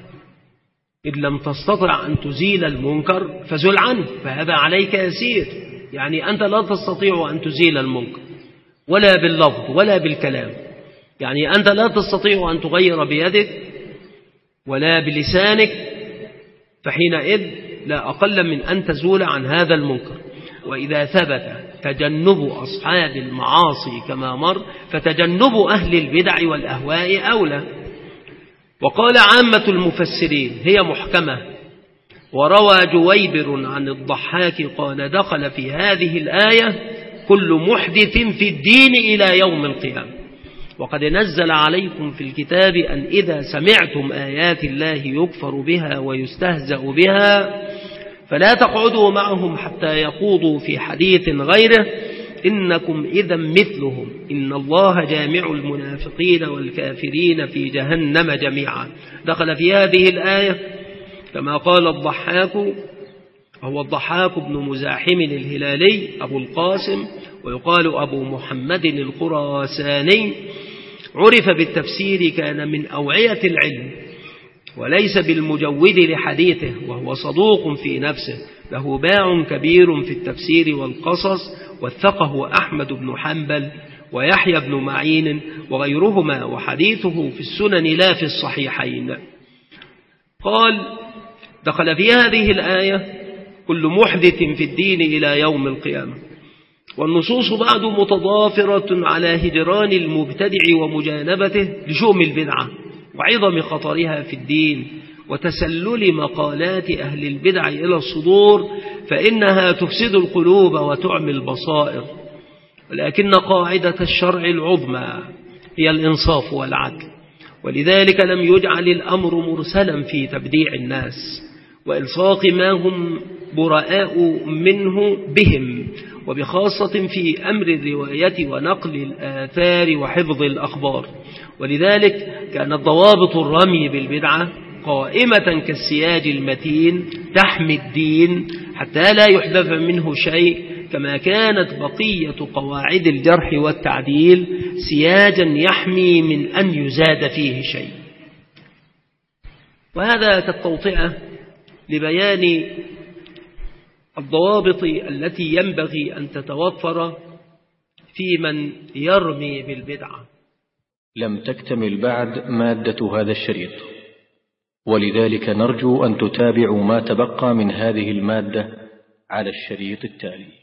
إذ لم تستطع أن تزيل المنكر فزل عنه، فهذا عليك يسير. يعني أنت لا تستطيع أن تزيل المنكر ولا باللفظ ولا بالكلام، يعني أنت لا تستطيع أن تغير بيدك ولا بلسانك، فحينئذ لا أقل من أن تزول عن هذا المنكر. وإذا ثبت تجنب أصحاب المعاصي كما مر فتجنب أهل البدع والأهواء أولى. وقال عامة المفسرين هي محكمة. وروى جويبر عن الضحاك قال: دخل في هذه الآية كل محدث في الدين إلى يوم القيامة. وقد نزل عليكم في الكتاب أن إذا سمعتم آيات الله يكفر بها ويستهزأ بها فلا تقعدوا معهم حتى يخوضوا في حديث غيره إنكم إذا مثلهم إن الله جامع المنافقين والكافرين في جهنم جميعا. دخل في هذه الآية كما قال الضحاك، هو الضحاك بن مزاحم الهلالي أبو القاسم، ويقال أبو محمد الخراساني، عرف بالتفسير، كان من أوعية العلم وليس بالمجود لحديثه، وهو صدوق في نفسه، له باع كبير في التفسير والقصص، وثقه أحمد بن حنبل ويحيى بن معين وغيرهما، وحديثه في السنن لا في الصحيحين. قال: دخل في هذه الآية كل محدث في الدين إلى يوم القيامة. والنصوص بعد متضافرة على هجران المبتدع ومجانبته لشؤم البدعة وعظم خطرها في الدين وتسلل مقالات أهل البدع إلى الصدور، فإنها تفسد القلوب وتعمي البصائر. ولكن قاعدة الشرع العظمى هي الإنصاف والعدل، ولذلك لم يجعل الأمر مرسلا في تبديع الناس وإلصاق ما هم براء منه بهم، وبخاصة في أمر الرواية ونقل الآثار وحفظ الأخبار. ولذلك كانت ضوابط الرمي بالبدعة قائمة كالسياج المتين تحمي الدين حتى لا يحذف منه شيء، كما كانت بقية قواعد الجرح والتعديل سياجا يحمي من أن يزاد فيه شيء. وهذا كالتوطئة لبيان الضوابط التي ينبغي أن تتوفر في من يرمي بالبدعة. لم تكتمل بعد مادة هذا الشريط، ولذلك نرجو أن تتابعوا ما تبقى من هذه المادة على الشريط التالي.